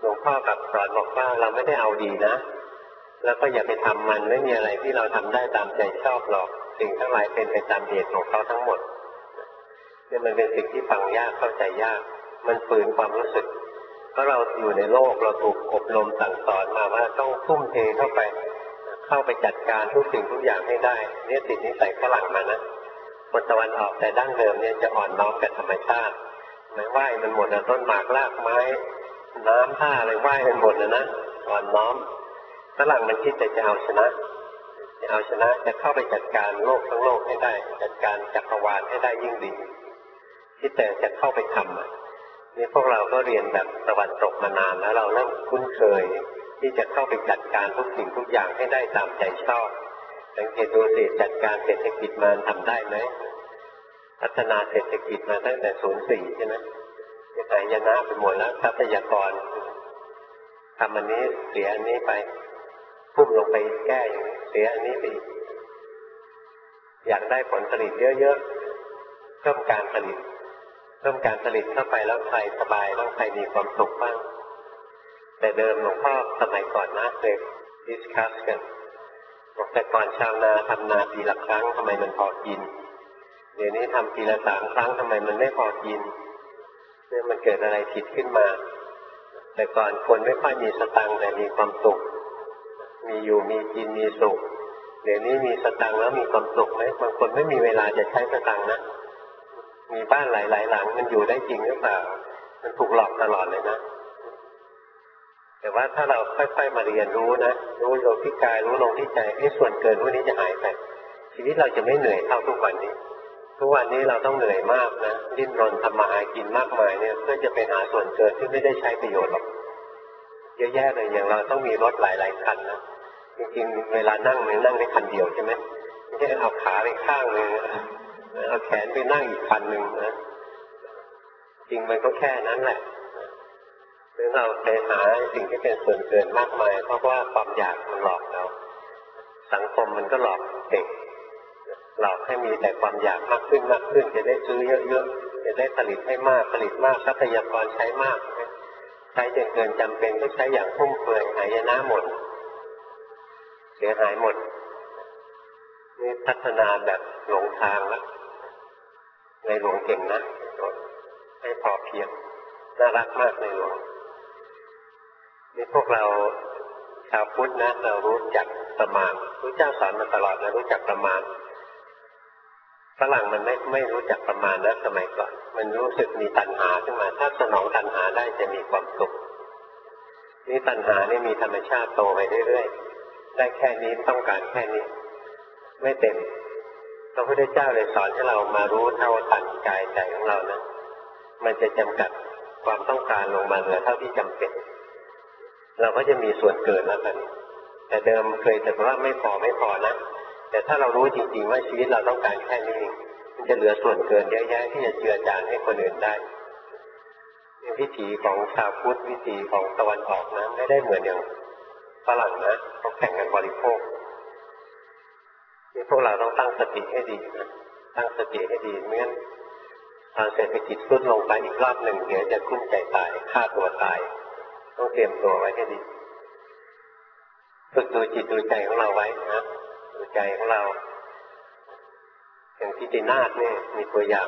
Speaker 1: หลวงพ่อกลับสอนบอกว่าเราไม่ได้เอาดีนะแล้วก็อย่าไปทำมันไม่มีอะไรที่เราทำได้ตามใจชอบหรอกสิ่งทั้งหลายเป็นไปตามเหตุของเขาทั้งหมดนี่มันเป็นสิ่งที่ฟังยากเข้าใจยากมันฝืนความรู้สึกเพราะเราอยู่ในโลกเราถูกอบรมสั่งสอนมาว่าต้องทุ่มเทเข้าไปเข้าไปจัดการทุกสิ่งทุกอย่างให้ได้เนี่ยติดนิสัยฝรั่งมานะคนตะวันออกแต่ดั้งเดิมเนี่ยจะอ่อนน้อมกับธรรมชาติไม่ไหวมันหมดนะต้นหมากรากไม้น้ำท่าอะไรไหวมันหมดนะนะอ่อนน้อมฝรั่งมันคิดแต่จะเอาชนะจะเอาชนะจะเข้าไปจัดการโลกทั้งโลกให้ได้จัดการจักรวาลให้ได้ยิ่งดีคิดแต่จะเข้าไปทำนี่พวกเราก็เรียนแบบตะวันตกมานานแล้วเราเริ่มคุ้นเคยที่จะเข้าไปจัดการทุกสิ่งทุกอย่างให้ได้ตามใจชอบสังเกตดูสิจัดการเศรษฐกิจมาทำได้ไหมพัฒนาเศรษฐกิจมาตั้งแต่ศูนย์สี่ใช่ไหมจะหายนะไปหมดแล้วทรัพยากรทำอันนี้เสียอันนี้ไปพุ่งลงไปแก้อย่างนี้เสียอันนี้ไปอีกอยากได้ผลผลิตเยอะๆเพิ่มการผลิตเพิ่มการผลิตเข้าไปแล้วใครสบายแล้วใครมีความสุขบ้างแต่เดิมหลวงพ่อสมัยก่อนนะเคยดิสคัสกันบอกแต่ก่อนชาวนาทำนาปีละครั้งทำไมมันพอกินเดี๋ยวนี้ทำปีละสามครั้งทำไมมันไม่พอกินเนี่ยมันเกิดอะไรผิดขึ้นมาแต่ก่อนคนไม่ค่อยมีสตังค์แต่มีความสุขมีอยู่มีกินมีสุขเดี๋ยวนี้มีสตังค์แล้วมีความสุขไหมบางคนไม่มีเวลาจะใช้สตังค์นะมีบ้านหลายๆหลังมันอยู่ได้จริงหรือเปล่ามันถูกหลอกตลอดเลยนะแต่ว่าถ้าเราค่อยๆมาเรียนรู้นะรู้ลงที่กายรู้ลงที่ใจไอ้ส่วนเกินพวกนี้จะหายไปชีวิตเราจะไม่เหนื่อยเท่าทุกวันนี้ทุกวันนี้เราต้องเหนื่อยมากนะดิ้นรนทำมาหากินมากมายเนี่ยเพื่อจะไปหาส่วนเกินที่ไม่ได้ใช้ประโยชน์หรอกเยอะแยะเลยอย่างเราต้องมีรถหลายๆคันนะจริงๆเวลานั่งเนี่ยนั่งได้คันเดียวใช่ไหมไม่ใช่เอาขาไปข้างนึงเอาแขนไปนั่งอีกคันหนึ่งนะจริงมันก็แค่นั้นแหละหรือเราไปหาสิ่งที่เป็นส่วนเกินมากมายเพราะว่าความอยากมันหลอกเราสังคมมันก็หลอกเด็กหลอกให้มีแต่ความอยากมากขึ้นมากขึ้นจะได้ซื้อเยอะๆจะได้ผลิตให้มากผลิตมากทรัพยากรใช้มากใช้จนเกินจำเป็นก็ใช้อย่างฟุ่มเฟือยหายนะหมดเสียหายหมดนี่พัฒนาแบบหลงทางแล้วในหลวงเก่งนะให้พอเพียงน่ารักมากในหลวงนี่พวกเราชาวพุทธนะเรารู้จักประมาณพระเจ้าสอนมาตลอดนะรู้จักประมาณฝรั่งมันไม่ไม่รู้จักประมาณนะสมัยก่อนมันรู้สึกมีตัณหาขึ้นมาถ้าสนองตัณหาได้จะมีความสุขนี่ตัณหานี่มีธรรมชาติโตไปเรื่อยๆได้แค่นี้ต้องการแค่นี้ไม่เต็มพระพุทธเจ้าเลยสอนให้เรามารู้เท่าทันกายใจของเรานะมันจะจำกัดความต้องการลงมาเหลือเท่าที่จำเป็นเราก็จะมีส่วนเกินแล้วกันแต่เดิมเคยแต่ว่าไม่พอไม่พอนะแต่ถ้าเรารู้จริงๆว่าชีวิตเราต้องการแค่นี้มันจะเหลือส่วนเกินเยอะแยะที่จะเจือจานให้คนอื่นได้วิถีของชาวพุทธวิถีของตะวันออกนะไม่ได้เหมือนอย่างฝรั่งนะเขาแข่งกันบริโภคนี่พวกเราต้องตั้งสติให้ดีนะตั้งสติให้ดีไม่งั้นทางเศรษฐกิจทรุดลงไปอีกรอบหนึ่งเดี๋ยวจะกุ้มใจตายฆ่าตัวตายต้องเตรียมตัวไว้ให้ดีฝึกดูจิตดูใจของเราไว้นะดูใจของเราอย่างที่ตินาศนี่มีตัวอย่าง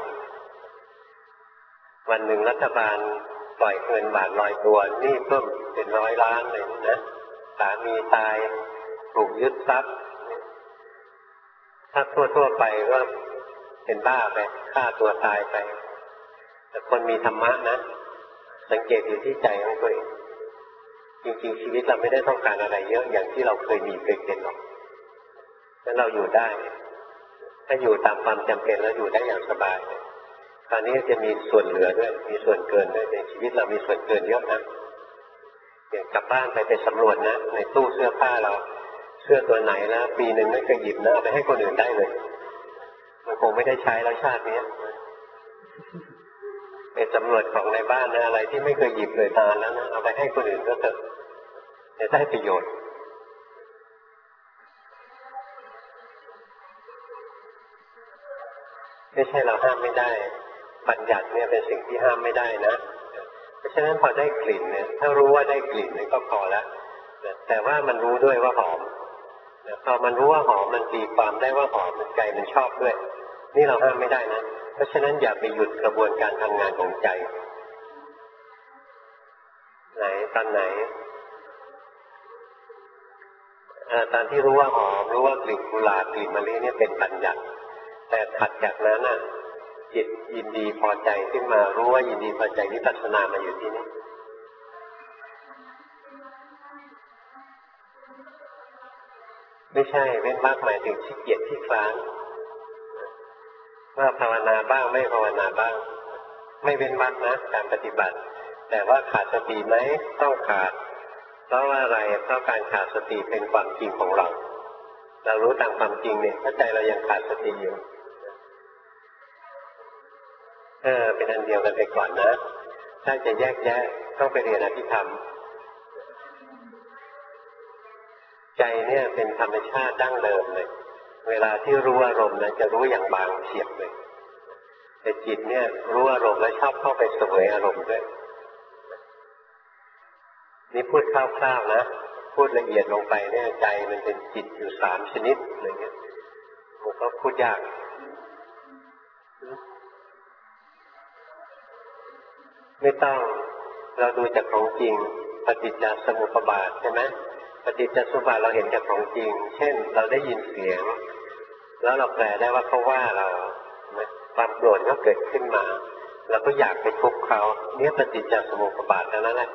Speaker 1: วันหนึ่งรัฐบาลปล่อยเงินบาทลอยตัวนี่เพิ่มเป็นร้อยล้านเลยนะสามีตายถูกยึดทรัพย์ถ้าทั่วๆไปก็เป็นบ้าไปฆ่าตัวตายไปแต่คนมีธรรมะนะสังเกตอยู่ที่ใจของตัวเองจริงๆชีวิตเราไม่ได้ต้องการอะไรเยอะอย่างที่เราเคยมีเคยเป็นหรอกแล้วเราอยู่ได้ถ้าอยู่ตามความจำเป็นแล้วอยู่ได้อย่างสบายคราวนี้จะมีส่วนเหลือด้วยมีส่วนเกินด้วยในชีวิตเรามีส่วนเกินเยอะนะอย่างกลับบ้านไปไปสำรวจนะในตู้เสื้อผ้าเราเสื้อตัวไหนแล้วปีหนึ่งไม่เคยหยิบนะเอาไปให้คนอื่นได้เลยมันคงไม่ได้ใช้แล้วชาตินี้ไปสำรวจของในบ้านนะอะไรที่ไม่เคยหยิบเลยนานแล้วนะเอาไปให้คนอื่นก็เถอะจะได้ประโยชน์ไม่ใช่เราห้ามไม่ได้บัญญัติเนี่ยเป็นสิ่งที่ห้ามไม่ได้นะราะฉะนั้นพอได้กลิ่นเนี่ยถ้ารู้ว่าได้กลิ่นเนี่ยก็พอแล้วแต่ว่ามันรู้ด้วยว่าหอมพอมันรู้ว่าหอมมันตีความได้ว่าหอมมันใจมันชอบด้วยนี่เราห้ามไม่ได้นะเพราะฉะนั้นอย่าไปหยุดกระบวนการทำงานของใจไหนตอนไหนตอนที่รู้ว่าหอมรู้ว่ากลิ่นกุหลาบกลิ่นมะลิเนี่ยเป็นปัญญาแต่ถัดจากนั้นน่ะจิตยินดีพอใจขึ้นมารู้ว่ายินดีพอใจวิปัสสนามาอยู่ที่นี่ไม่ใช่เว้นวรรคหมายถึงขี้เกียจขี้คลานว่าภาวนาบ้างไม่ภาวนาบ้างไม่เว้นวรรคนะการปฏิบัติแต่ว่าขาดสติไหมต้องขาดเพราะว่าอะไรเพราะการขาดสติเป็นความจริงของเราเรารู้ตามความจริงเนี่ยถ้าใจเรายังขาดสติอยู่เออเป็นอันเดียวกันไปก่อนนะถ้าจะแยกแยะต้องไปเรียนอภิธรรมใจเนี่ยเป็นธรรมชาติดั้งเดิมเลยเวลาที่รู้อารมณ์นะจะรู้อย่างบางเฉียบเลยแต่จิตเนี่ยรู้อารมณ์แล้วชอบเข้าไปเสวยอารมณ์ด้วยนี่พูดคร่าวๆนะพูดละเอียดลงไปเนี่ยใจมันเป็นจิตอยู่สามชนิดอะไรเงี้ยมันก็พูดยากไม่ต้องเราดูจากของจริงปฏิจจสมุปบาทใช่ไหมปฏิจจสมุปบาทเราเห็นจากของจริงเช่นเราได้ยินเสียงแล้วเราแปลได้ว่าเขาว่าเราความโกรธก็เกิดขึ้นมาเราก็อยากไปทุบเขาเนี่ยปฏิจจสมุปบาทเท่านั้นแหละ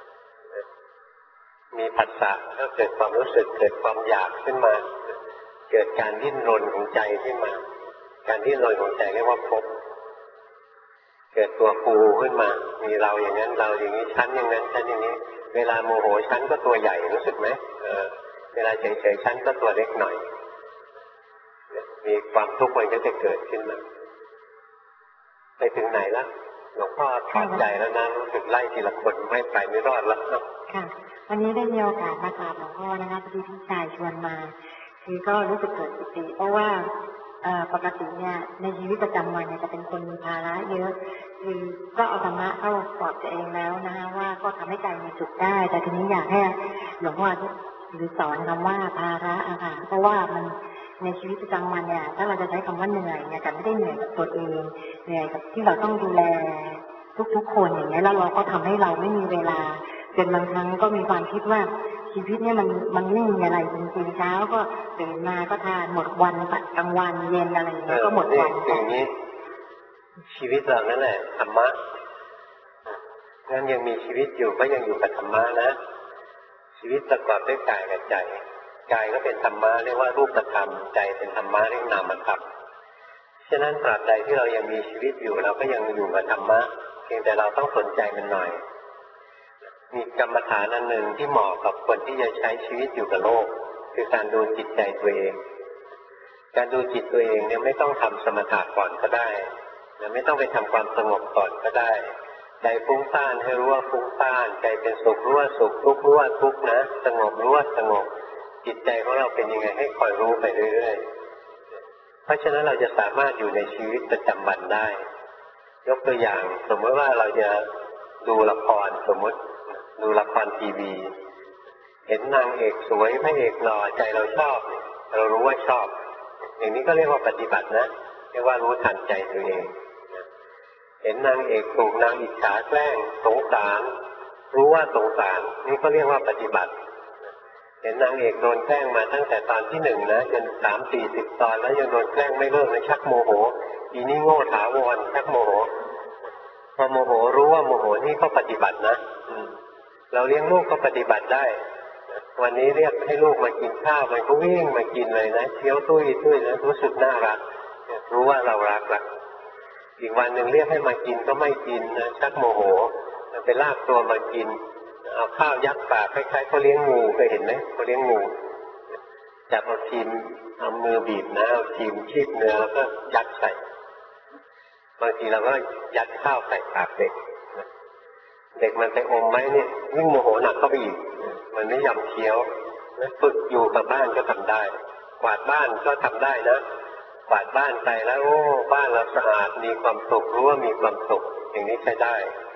Speaker 1: มีผัสสะก็เกิดความรู้สึกเกิดความอยากขึ้นมาเกิดการดิ้นรนของใจขึ้นมาการดิ้นรนของใจเรียกว่าภพเกิดตัวปูขึ้นมามีเราอย่างนั้นเราอย่างนี้ชั้นอย่างนั้นชั้นอย่างนี้เวลาโมโหชั้นก็ตัวใหญ่รู้สึกไหมเออเวลาเฉยๆชั้นก็ตัวเล็กหน่อยมีความทุกข์มันก็จะเกิดขึ้นมาไปถึงไหนละหลวงพ่อถอดใจแล้วนะรู้สึกไล่ทีละคนไม่ไปไม่รอดแล้ว
Speaker 2: ค่ะวันนี้ได้มีโอกาสมากราบหลวงพ่อนะคะพอดีพี่ชายชวนมาคือก็รู้สึกเกิดปิติเพราะว่าปกติเนี่ยในชีวิตประจำวันเนี่ยจะเป็นคนมีภาระเยอะคือก็เอาธรรมะเข้าปลอบตัวเองแล้วนะคะว่าก็ทำให้ใจมีสุขได้แต่ทีนี้อยากให้หลวงพ่อหรือสอนคำว่าภาระอะค่ะเพราะว่ามันในชีวิตประจำวันเนี่ยถ้าเราจะใช้คำว่าเหนื่อยเนี่ยจะไม่ได้เหนื่อยกับตัวเองเหนื่อยกับที่เราต้องดูแลทุกๆคนอย่างเงี้ยแล้วเราก็ทำให้เราไม่มีเวลาจนบางครั้งก็มีความคิดว่าชีวิตเนี่ยมันมันไม่มีอะไรจริงๆเช้าก็ตื่นมาก็ทานหมดวันกลางวันเย็นอะไรอย่างเงี้ยก็หมดวัน
Speaker 1: อย่างนี้ชีวิตเรานั่นแหละธรรมะงั้นยังมีชีวิตอยู่ก็ยังอยู่กับธรรมะนะชีวิตประกอบด้วยกายกับใจกายก็เป็นธรรมะเรียกว่ารูปธรรมใจเป็นธรรมะเรียกนามธรรมฉะนั้นตราบใดที่เรายังมีชีวิตอยู่เราก็ยังอยู่กับธรรมะเพียงแต่เราต้องสนใจมันหน่อยมีกรรมฐานอันหนึ่งที่เหมาะกับคนที่จะใช้ชีวิตอยู่กับโลกคือการดูจิตใจตัวเองการดูจิตตัวเองเนี่ยไม่ต้องทำสมถะก่อนก็ได้ไม่ต้องไปทำความสงบก่อนก็ได้ใจฟุ้งซ่านให้รู้ว่าฟุ้งซ่านใจเป็นสุขรู้ว่าสุขทุกข์รู้ว่าทุกข์นะสงบรู้ว่าสงบจิตใจของเราเป็นยังไงให้คอยรู้ไปเรื่อยๆเพราะฉะนั้นเราจะสามารถอยู่ในชีวิตประจำวันได้ยกตัวอย่างสมมติว่าเราจะดูละครสมมติดูละครทีวีเห็นนางเอกสวยพระเอกหล่อใจเราชอบเรารู้ว่าชอบอย่างนี้ก็เรียกว่าปฏิบัตินะเรียกว่ารู้ทันใจตัวเองเห็นนางเอกถูกนางอิจฉาแกล้งสงสารรู้ว่าสงสารนี่ก็เรียกว่าปฏิบัติเห็นนางเอกโดนแกล้งมาตั้งแต่ตอนที่หนึ่งนะจนสามสี่สิบตอนแล้วยังโดนแกล้งไม่เลิกเลยชักโมโหอีนี่โง่ถาวรชักโมโหพอโมโหรู้ว่าโมโหนี่ก็ปฏิบัตินะเราเลี้ยงลูกก็ปฏิบัติได้วันนี้เรียกให้ลูกมากินข้าวมันก็วิ่งมากินเลยนะเคี้ยวตุ้ยตุ้ยนะรู้สึกน่ารักรู้ว่าเรารักละอีกวันหนึ่งเรียกให้มากินก็ไม่กินนะชักโมโหไปลากตัวมากินเอาข้าวยัดปากคล้ายๆเขาเลี้ยงงูเคยเห็นไหมเขาเลี้ยงงูจับเอาทีมเอามือบีบนะเอาทีมชีบเนื้อแล้วก็ยัดใส่บางทีเราก็ยัดข้าวใส่ปากเด็กเด็กมันไปอมไหมเนี่ยยิ่งโมโหหนักเข้าไปอีกมันไม่ยอมเคี้ยวฝึกอยู่กับบ้านก็ทำได้กวาดบ้านก็ทำได้นะกวาดบ้านไปแล้วโอ้บ้านเราสะอาดมีความสุขรู้ว่ามีความสุขอย่างนี้ใช้ได้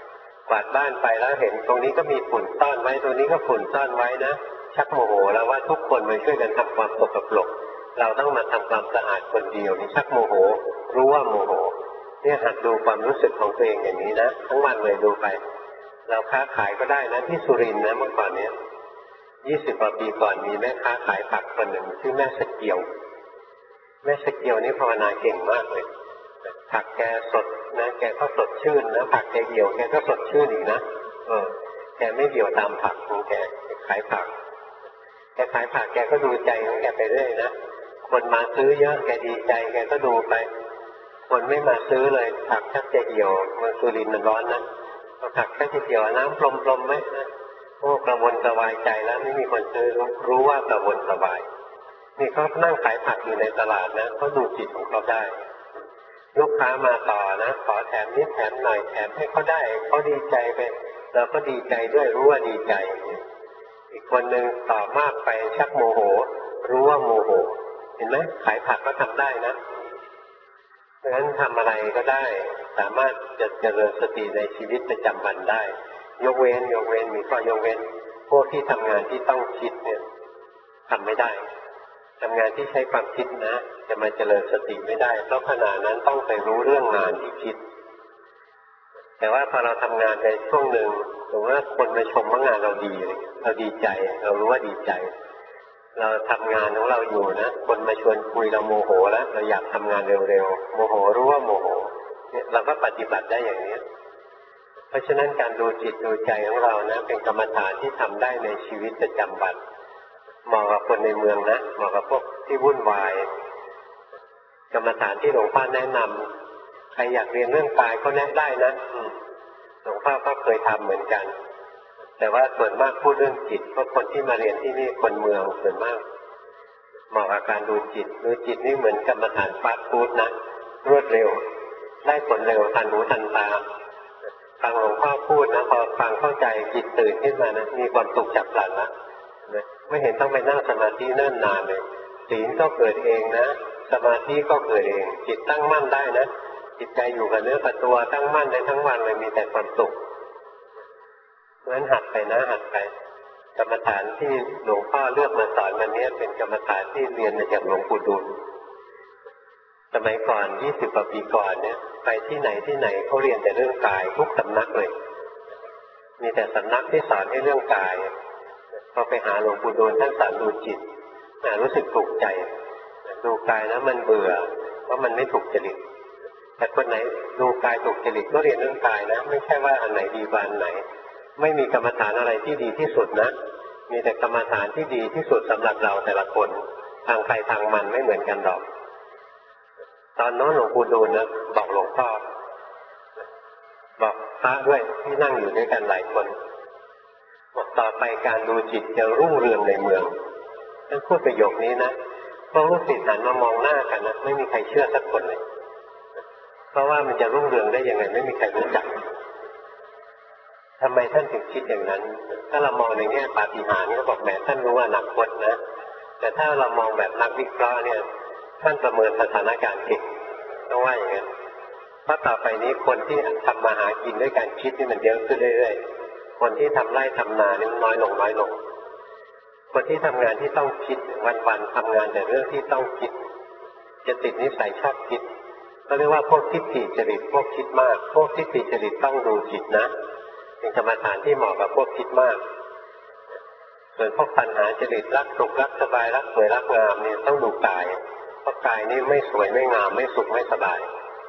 Speaker 1: กวาดบ้านไปแล้วเห็นตรงนี้ก็มีฝุ่นซ่อนไว้ตรงนี้ก็ฝุ่นซ่อนไว้นะชักโมโหแล้วว่าทุกคนมาช่วยกันทำความสกปรกเราต้องมาทำความสะอาดคนเดียวนี่ชักโมโหรู้ว่าโมโหเนี่ยหัดดูความรู้สึกของตัวเองอย่างนี้นะทั้งวันเลยดูไปเราค้าขายก็ได้นะที่สุรินทร์นะเมื่อก่อนเนี้ยยี่สิบกว่าปีก่อนมีแม่ค้าขายผักคนหนึ่งชื่อแม่สเกียวแม่สเกียวนี่ภาวนาเก่งมากเลยผักแกสดนะแกก็สดชื่นนะผักแกเหี่ยวแกก็สดชื่นอีกนะเออแกไม่เหี่ยวตามผักของแกขายผักแกขายผักแกก็ดูใจของแกไปเรื่อยนะคนมาซื้อเยอะแกดีใจแกก็ดูไปคนไม่มาซื้อเลยผักชักจะเหี่ยวเมืองสุรินทร์มันร้อนนะผักชักจะเหี่ยวน้ำปลมๆไหมโอ้กระวนกระวายใจแล้วไม่มีคนซื้อรู้ว่ากระวนกระวายนี่เขานั่งขายผักอยู่ในตลาดนะเขาดูจิตของเขาได้ลูกค้ามาต่อนะขอแถมนิดแถมหน่อยแถมให้เขาได้เขาดีใจไปเราก็ดีใจด้วยรู้ว่าดีใจอีกคนหนึ่งต่อมากไปชักโมโหรู้ว่าโมโหเห็นไหมขายผักก็ทำได้นะเพราะฉะนั้นทำอะไรก็ได้สามารถจะเจริญสติในชีวิตประจำวันได้ยกเว้นยกเว้นมีข้อยกเว้นพวกที่ทำงานที่ต้องคิดเนี่ยทำไม่ได้ทำงานที่ใช้ความคิดนะจะมาเจริญสติไม่ได้เพราะขณะนั้นต้องไปรู้เรื่องงานที่คิดแต่ว่าพอเราทำงานในช่วงหนึ่งสมมติว่าคนมาชมว่างานเราดีเราดีใจเรารู้ว่าดีใจเราทำงานของเราอยู่นะคนมาชวนคุยเราโมโหแล้วเราอยากทำงานเร็วๆโมโหรู้ว่าโมโหเนี่ยเราก็ปฏิบัติได้อย่างนี้เพราะฉะนั้นการดูจิตดูใจของเรานะเป็นกรรมฐานที่ทำได้ในชีวิตประจำวันเหมาะกับคนในเมืองนะเหมาะกับพวกที่วุ่นวายกรรมฐานที่หลวงพ่อแนะนำใครอยากเรียนเรื่องกายก็แนะได้นะหลวงพ่อก็เคยทำเหมือนกันแต่ว่าส่วนมากพูดเรื่องจิตเพราะคนที่มาเรียนที่นี่คนเมืองส่วนมากเหมาะกับการดูจิตดูจิตนี่เหมือนกรรมฐานฟาสต์ฟู้ดนะรวดเร็วได้ผลเร็วทันหูทันตาฟังหลวงพ่อพูดนะพอฟังเข้าใจจิตตื่นขึ้นมานะมีความสุขจับพลันละไม่เห็นต้องไปนั่งสมาธิเนิ่นนานเลยศีลก็เกิดเองนะสมาธิก็เกิดเองจิตตั้งมั่นได้นะจิตใจอยู่กับเนื้อกับตัวตั้งมั่นได้ทั้งวันเลยมีแต่ความสุขเพราะฉะนั้นหัดไปนะหัดไปกรรมฐานที่หลวงพ่อเลือกมาสอนวันนี้เป็นกรรมฐานที่เรียนมาจากหลวงปู่ดูลสมัยก่อนยี่สิบกว่าปีก่อนเนี่ยไปที่ไหนที่ไหนเขาเรียนแต่เรื่องกายทุกสำนักเลยมีแต่สำนักที่สอนให้เรื่องกายพอไปหาหลวงปู่ดูลท่านสอนดูจิตรู้สึกถูกใจดูกายแล้วมันเบื่อเพราะมันไม่ถูกจริตแต่คนไหนดูกายถูกจริตก็เรียนเรื่องกายนะไม่ใช่ว่าอันไหนดีกว่าอันไหนไม่มีกรรมฐานอะไรที่ดีที่สุดนะมีแต่กรรมฐานที่ดีที่สุดสำหรับเราแต่ละคนทางใครทางมันไม่เหมือนกันหรอกตอนโน้นหลวงปู่ดูลนะบอกหลวงพ่อบอกพระด้วยที่นั่งอยู่ด้วยกันหลายคนบอกต่อไปการดูจิตจะรุ่งเรืองในเมืองท่านพูดประโยคนี้นะพวกลูกศิษย์หันมามองหน้ากันนะไม่มีใครเชื่อสักคนเลยเพราะว่ามันจะรุ่งเรืองได้ยังไงไม่มีใครรู้จักทำไมท่านถึงคิดอย่างนั้นถ้าเรามองในแง่ปาฏิหาริย์ก็บอกแหมท่านรู้ว่าอนาคตนะแต่ถ้าเรามองแบบนักวิเคราะห์เนี่ยท่านประเมินสถานการณ์เก่งต้องว่าอย่างนั้นเพราะต่อไปนี้คนที่ทำมาหากินด้วยการคิดนี่มันเยอะขึ้นเรื่อยๆคนที่ทำไร่ทำนานี่น้อยลงน้อยลงคนที่ทำงานที่ต้องคิดวันๆทำงานแต่เรื่องที่ต้องคิดจะติดนิสัยชอบคิดก็เรียกว่าพวกทิฏฐิจริตพวกคิดมากพวกทิฏฐิจริตต้องดูจิตนะเป็นกรรมฐานที่เหมาะกับพวกคิดมากส่วนพวกปัญหาจริตรักสุขรักสบายรักสวยรักงามเนี่ยต้องดูกายเพราะกายนี่ไม่สวยไม่งามไม่สุขไม่สบาย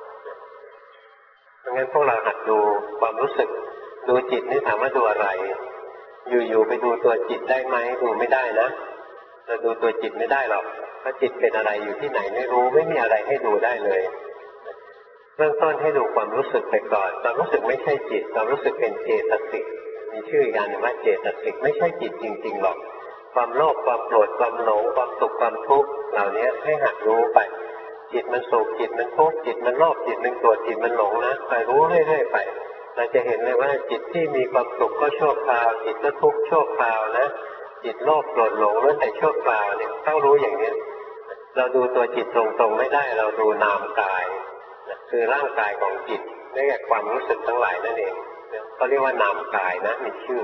Speaker 1: เพราะงั้นพวกเราหัดดูความรู้สึกดูจิตนี่ถามว่าดูอะไรอยู่ๆไปดูตัวจิตได้ไหมดูไม่ได้นะเราดูตัวจิตไม่ได้หรอกเพราะจิตเป็นอะไรอยู่ที่ไหนไม่รู้ไม่มีอะไรให้ดูได้เลยเริ่มต้นให้ดูความรู้สึกไปก่อนความรู้สึกไม่ใช่จิตความรู้สึกเป็นเจตสิกมีชื่ออีกอย่างหนึ่งว่าเจตสิกไม่ใช่จิตจริงๆหรอกความโลภความโกรธความหลงความสุขความทุกข์เหล่านี้ให้หัดรู้ไปจิตมันสุขจิตมันทุกข์จิตมันโลภจิตมันโกรธจิตมันหลงนะไปรู้เรื่อยๆไปเราจะเห็นเลยว่าจิตที่มีความสุขก็ชั่วคราวจิตก็ทุกข์ชั่วคราวนะจิตโลภโกรธหลงล้วนแต่ชั่วคราวเนี่ยต้องรู้อย่างนี้เราดูตัวจิตตรงๆไม่ได้เราดูนามกายคือร่างกายของจิตได้แก่ความรู้สึกทั้งหลายนั่นเองเขาเรียกว่านามกายนะมีชื่อ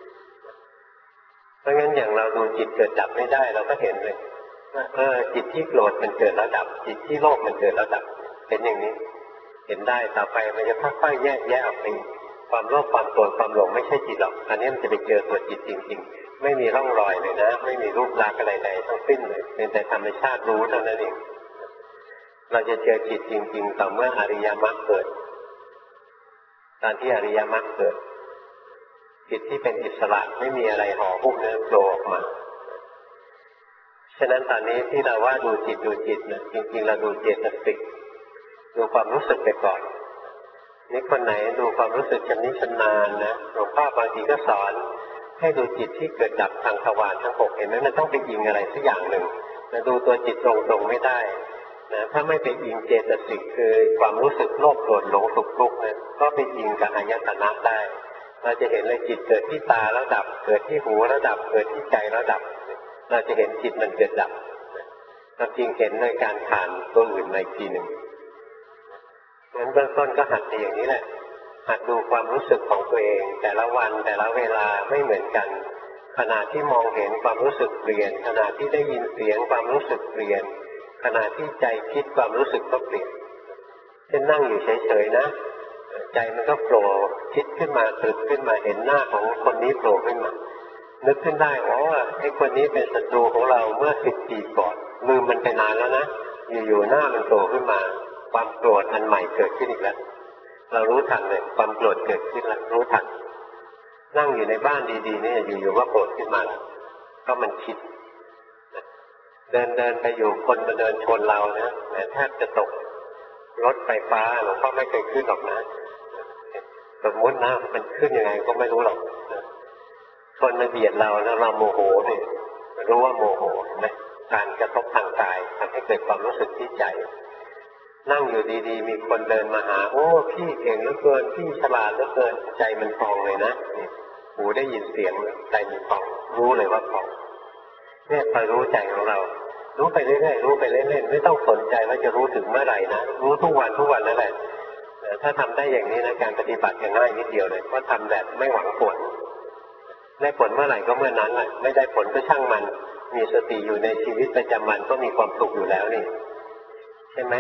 Speaker 1: เพราะงั้นอย่างเราดูจิตเกิดดับไม่ได้เราก็เห็นเลยว่าเออจิตที่โกรธมันเกิดแล้วดับจิตที่โลภมันเกิดแล้วดับเห็นอย่างนี้เห็นได้ต่อไปมันจะค่อยๆแยกแยะออกไปความโลภความโกรธความหลงไม่ใช่จิตหรอกอันนี้มันจะไปเจอตัวจิตจริงๆไม่มีร่องรอยเลยนะไม่มีรูปลักษณ์อะไรใดทั้งสิ้นเลยเป็นแต่ธรรมชาติรู้เท่านั้นเองเราจะเจอจิตจริงๆต่อเมื่ออริยมรรคเกิดตอนที่อริยมรรคเกิดจิตที่เป็นอิสระไม่มีอะไรห่อหุ้มเนื้อโผล่ออกมาฉะนั้นตอนนี้ที่เราว่าดูจิตดูจิตเนี่ยจริงๆเราดูเจตสิกดูความรู้สึกไปก่อนนี่คนไหนดูความรู้สึกชำนิชำนาญนะหลวงพ่อบางทีก็สอนให้ดูจิตที่เกิดดับทางทวารทั้งหกเห็นไหมมันต้องไปอิงอะไรสักอย่างหนึ่งนะดูตัวจิตตรงๆไม่ได้นะถ้าไม่ไปอิงเจตสิกคือความรู้สึกโลภโกรธหลงสุขทุกข์นะก็ไปอิงกับอายตนะได้เราจะเห็นเลยจิตเกิดที่ตาแล้วดับเกิดที่หูแล้วดับเกิดที่ใจแล้วดับเราจะเห็นจิตมันเกิดดับเราจริงเห็นในการผ่านตัวอื่นในทีหนึ่งงั้นเบื้องต้นก็หัดในอย่างนี้แหละหัดดูความรู้สึกของตัวเองแต่ละวันแต่ละเวลาไม่เหมือนกันขณะที่มองเห็นความรู้สึกเปลี่ยนขณะที่ได้ยินเสียงความรู้สึกเปลี่ยนขณะที่ใจคิดความรู้สึกก็เปลี่ยนเช่นนั่งอยู่เฉยๆนะใจมันก็โผล่คิดขึ้นมาตื่นขึ้นมาเห็นหน้าของคนนี้โผล่ขึ้นมานึกขึ้นได้อ๋อไอ้คนนี้เป็นศัตรูของเราเมื่อสิบปีก่อนลืมมันไปนานแล้วนะอยู่ๆหน้ามันโผล่ขึ้นมาความโกรธอันใหม่เกิดขึ้นอีกแล้วเรารู้ทันเลยความโกรธเกิดขึ้นแล้วรู้ทันนั่งอยู่ในบ้านดีๆนี่อยู่ๆก็โกรธขึ้นมาแล้วก็มันคิดเดินเดินไปอยู่คนมาเดินชนเรานะแทบจะตกรถไฟฟ้าหลวงพ่อไม่เคยขึ้นหรอกนะสมมตินะมันขึ้นยังไงก็ไม่รู้หรอกคนมาเบียดเราแล้วเราโมโหเนี่ยรู้ว่าโมโหนะการกระทบทางกายทำให้เกิดความรู้สึกที่ใจนั่งอยู่ดีๆมีคนเดินมาหาโอ้พี่เก่งเหลือเกินพี่ฉลาดเหลือเกินใจมันพองเลยนะหูได้ยินเสียงใจมันพองรู้เลยว่าพองเนี่ยคอยรู้ใจของเรารู้ไปเรื่อยๆรู้ไปเรื่อยๆไม่ต้องสนใจว่าจะรู้ถึงเมื่อไหร่นะรู้ทุกวันทุกวันนั่นแหละถ้าทำได้อย่างนี้นะการปฏิบัติง่ายนิดเดียวเลยเพราะทำแบบไม่หวังผลได้ผลเมื่อไหร่ก็เมื่อนั้นแหละไม่ได้ผลก็ช่างมันมีสติอยู่ในชีวิตประจำวันก็มีความสุขอยู่แล้วนี่ใช่ไหม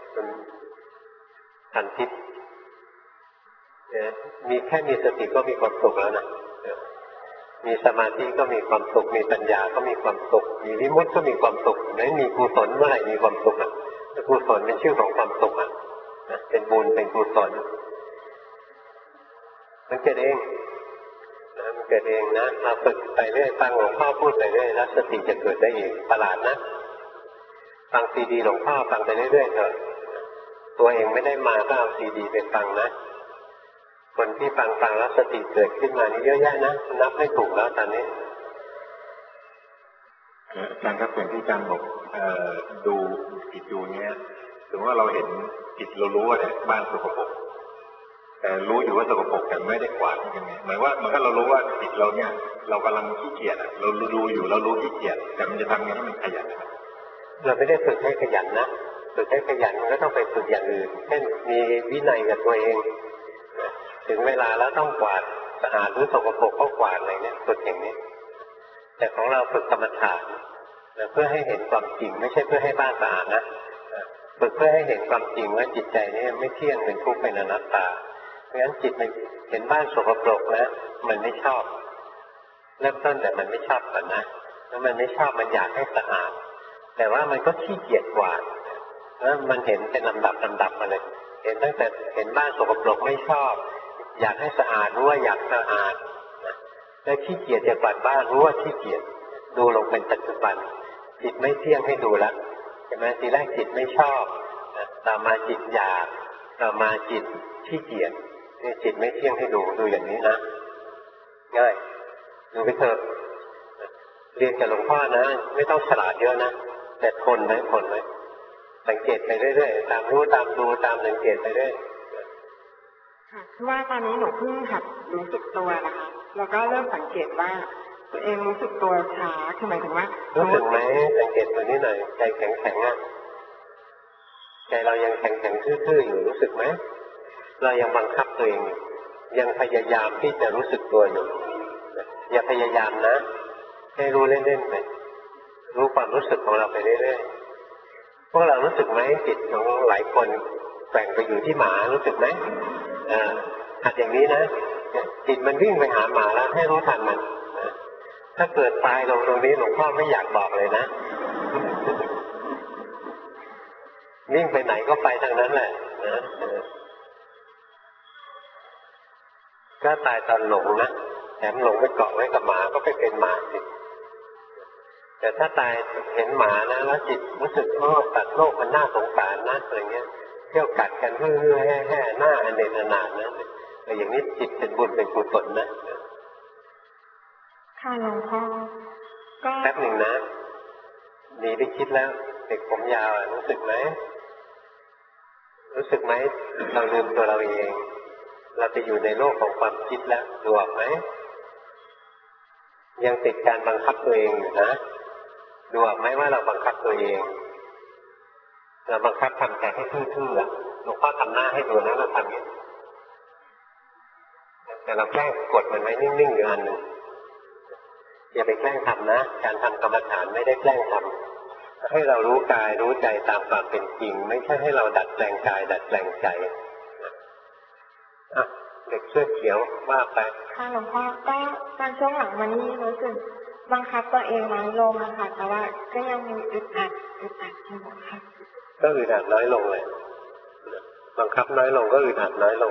Speaker 1: ทันทิพย์มีแค่มีสติก็มีความสุขแล้วนะมีสมาธิก็มีความสุขมีปัญญาก็มีความสุขมีวิมุตติก็มีความสุขไม่มีกุศลเมื่อไหร่มีความสุขอ่ะกุศลเป็นชื่อของความสุขอ่ะเป็นบุญเป็นกุศลมันเกิดเองนะมันเกิดเองนะเราฝึกไปเรื่อยฟังหลวงพ่อพูดไปเรื่อยแล้วสติจะเกิดได้เองประหลาดนะฟังซีดีหลวงพ่อฟังไปเรื่อยๆเถอะตัวเองไม่ได้มาก็เอาซีดีไปฟังนะคนที่ฟังฟังแล้วสติเกิดขึ้นมานี่เยอะแยะนะนับไม่ถูกแล้วตอนนี้
Speaker 4: อาจารย์ครับอย่างที่อาจารย์บอกดูจิตดูเนี้ยถึงว่าเราเห็นจิตเรารู้ว่าเนี่ยบ้านสกปรกแต่รู้อยู่ว่าสกปรกแต่ไม่ได้กวาดยังไงหมายว่ามันก็เรารู้ว่าจิตเราเนี่ยเรากำลังขี้เกียจเราดูอยู่เรารู้ขี้เกียจแต่มันจะทำไงให้มันขยัน
Speaker 1: เราไม่ได้ฝึกให้ขยันนะฝึกให้ขยันมันก็ต้องไปฝึกอย่างอื่นเช่นมีวินัยกับตัวเองถึงเวลาแล้วต้องกวาดสะอาดหรือสกปรกก็กวาดอะไรเนี่ยฝึกอย่างนี้แต่ของเราฝึกกรรมฐานเพื่อให้เห็นความจริงไม่ใช่เพื่อให้บ้านสะอาดนะฝึกเพื่อให้เห็นความจริงว่าจิตใจนี้ไม่เที่ยงเป็นทุกข์เป็นอนัตตาเพราะฉะนั้นจิตมันเห็นบ้านสกปรกนะมันไม่ชอบเริ่มต้นแต่มันไม่ชอบก่อนนะแล้วมันไม่ชอบมันอยากให้สะอาดแต่ว่ามันก็ขี้เกียจกวาดแล้วมันเห็นเป็นลำดับลำดับมาเลยเห็นตั้งแต่เห็นบ้านสกปรกไม่ชอบอยากให้สะอาดรู้ว่าอยากสะอาดแล้วขี้เกียจจะกวาดบ้านรู้ว่าขี้เกียจดูลงเป็นปัจจุบันจิตไม่เที่ยงให้ดูแล้วใช่ไหมทีแรกจิตไม่ชอบต่อมาจิตอยากต่อมาจิตขี้เกียจนี่จิตไม่เที่ยงให้ดูดูอย่างนี้นะง่ายดูไปเถอะเรียนกับหลวงพ่อนะไม่ต้องฉลาดเยอะนะแต่ทนไหมทนไหมสังเกตไปเรื่อยๆตามรู้ตามดูตามสังเกตไปเรื่อย
Speaker 2: ค่ะคือว่าตอนนี้หนูเพิ่งหัดรู้สึกตัวนะคะแล้วก็เริ่มสังเกตว่าตัวเองรู้สึกตัวช้าคือหมายถึงว่า
Speaker 1: รู้สึกไหมสังเกตตัวนี้หน่อยใจแข็งแข็งอ่ะใจเรายังแข็งแข็งทื่อๆอยู่รู้สึกไหมเรายังบังคับตัวเองอยู่ยังพยายามที่จะรู้สึกตัวอยู่อย่าพยายามนะให้รู้เล่นๆไปรู้ความรู้สึกของเราไปเรื่อยๆพวกเรารู้สึกไหมจิตของหลายคนแกว่งไปอยู่ที่หมารู้สึกไหมอ่าหัดอย่างนี้นะจิตมันวิ่งไปหาหมาแล้วให้รู้ทันมันถ้าเกิดตายลงตรงนี้หลวงพ่อไม่อยากบอกเลยนะวิ่งไปไหนก็ไปทางนั้นแหละนะก็ตายตอนหลงนะแถมหลงไปเกาะไว้กับหมาก็ไปเป็นหมาสิแต่ถ้าตายเห็นหมานะแล้วจิตรู้สึกโอ้สัตว์โลกมันน่าสงสารนะอะไรเงี้ยเที่ยวกัดกันเฮือๆแห่ๆหน้าอเนกอนาถนะแต่อย่างนี้จิตเป็นบุญเป็นกุศลนะ
Speaker 5: ค่ะหลวงพ่อก็
Speaker 1: แป๊บหนึ่งนะหนีไปคิดแล้วเด็กผมยาวรู้สึกไหมรู้สึกไหมเราลืมตัวเราเองเราไปอยู่ในโลกของความคิดแล้วดูออกไหมยังติดการบังคับตัวเองอยู่นะดูออกไหมว่าเราบังคับตัวเองเราบังคับทำใจให้ทื่อๆหลวงพ่อทำหน้าให้ดูนะเราทำอย่างนี้แต่เราแกล้งกดมันไว้นิ่งๆอยู่อันหนึ่งอย่าไปแกล้งทำนะการทำกรรมฐานไม่ได้แกล้งทำให้เรารู้กายรู้ใจตามความเป็นจริงไม่ใช่ให้เราดัดแปลงกายดัดแปลงใจอ่ะเด็กเสื้อเขียวว่าไป
Speaker 5: ค่ะหลวงพ่อก็ตอนช่วงหลังมานี้รู้สึกบังคับตัวเองน้อยลงนะคะแต่ว่าก็ยังมีอึดอัดอึดอัดอยู่ค่ะ
Speaker 1: ก็อึดอัดน้อยลงเลยบังคับน้อยลงก็อึดอัดน้อยลง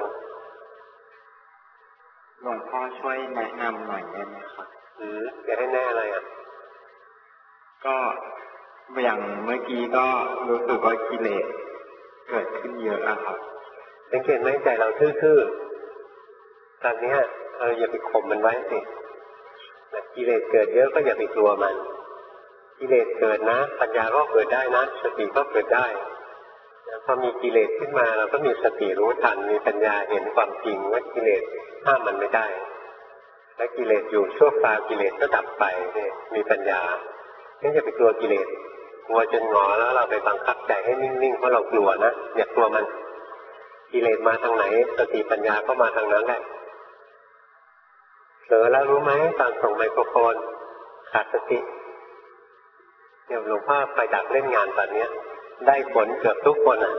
Speaker 6: หลวงพ่อช่วยแนะนำหน่อยได้ไหมครับ
Speaker 1: อืมจะให้แน่อะไรอ่ะ
Speaker 6: ก็อย่างเมื่อกี้ก็รู้สึกว่ากิเลสเกิดขึ้นเยอะอะครับ
Speaker 1: สังเกตไหมใจเราทื่อๆตอนนี้เอออย่าไปข่มมันไว้สิกิเลสเกิดเยอะก็อย่าไปกลัวมันกิเลสเกิดนะปัญญาก็เกิดได้นะสติก็เกิดได้พอมีกิเลสขึ้นมาเราก็มีสติรู้ทันมีปัญญาเห็นความจริงว่ากิเลสห้ามมันไม่ได้และกิเลสอยู่ชั่วคราวกิเลสก็ดับไปนี่มีปัญญาไม่อย่าไปกลัวกิเลสกลัวจนงอแล้วเราไปบังคับใจให้นิ่งๆเพราะเรากลัวนะอย่ากลัวมันกิเลสมาทางไหนสติปัญญาก็มาทางนั้นแหละเผลอแล้วรู้ไหมตอนส่งไมโครโฟนขาดสติเดี๋ยวหลวงพ่อไปดักเล่นงานตอนนี้ได้ผลเกือบทุกคนอ่ะ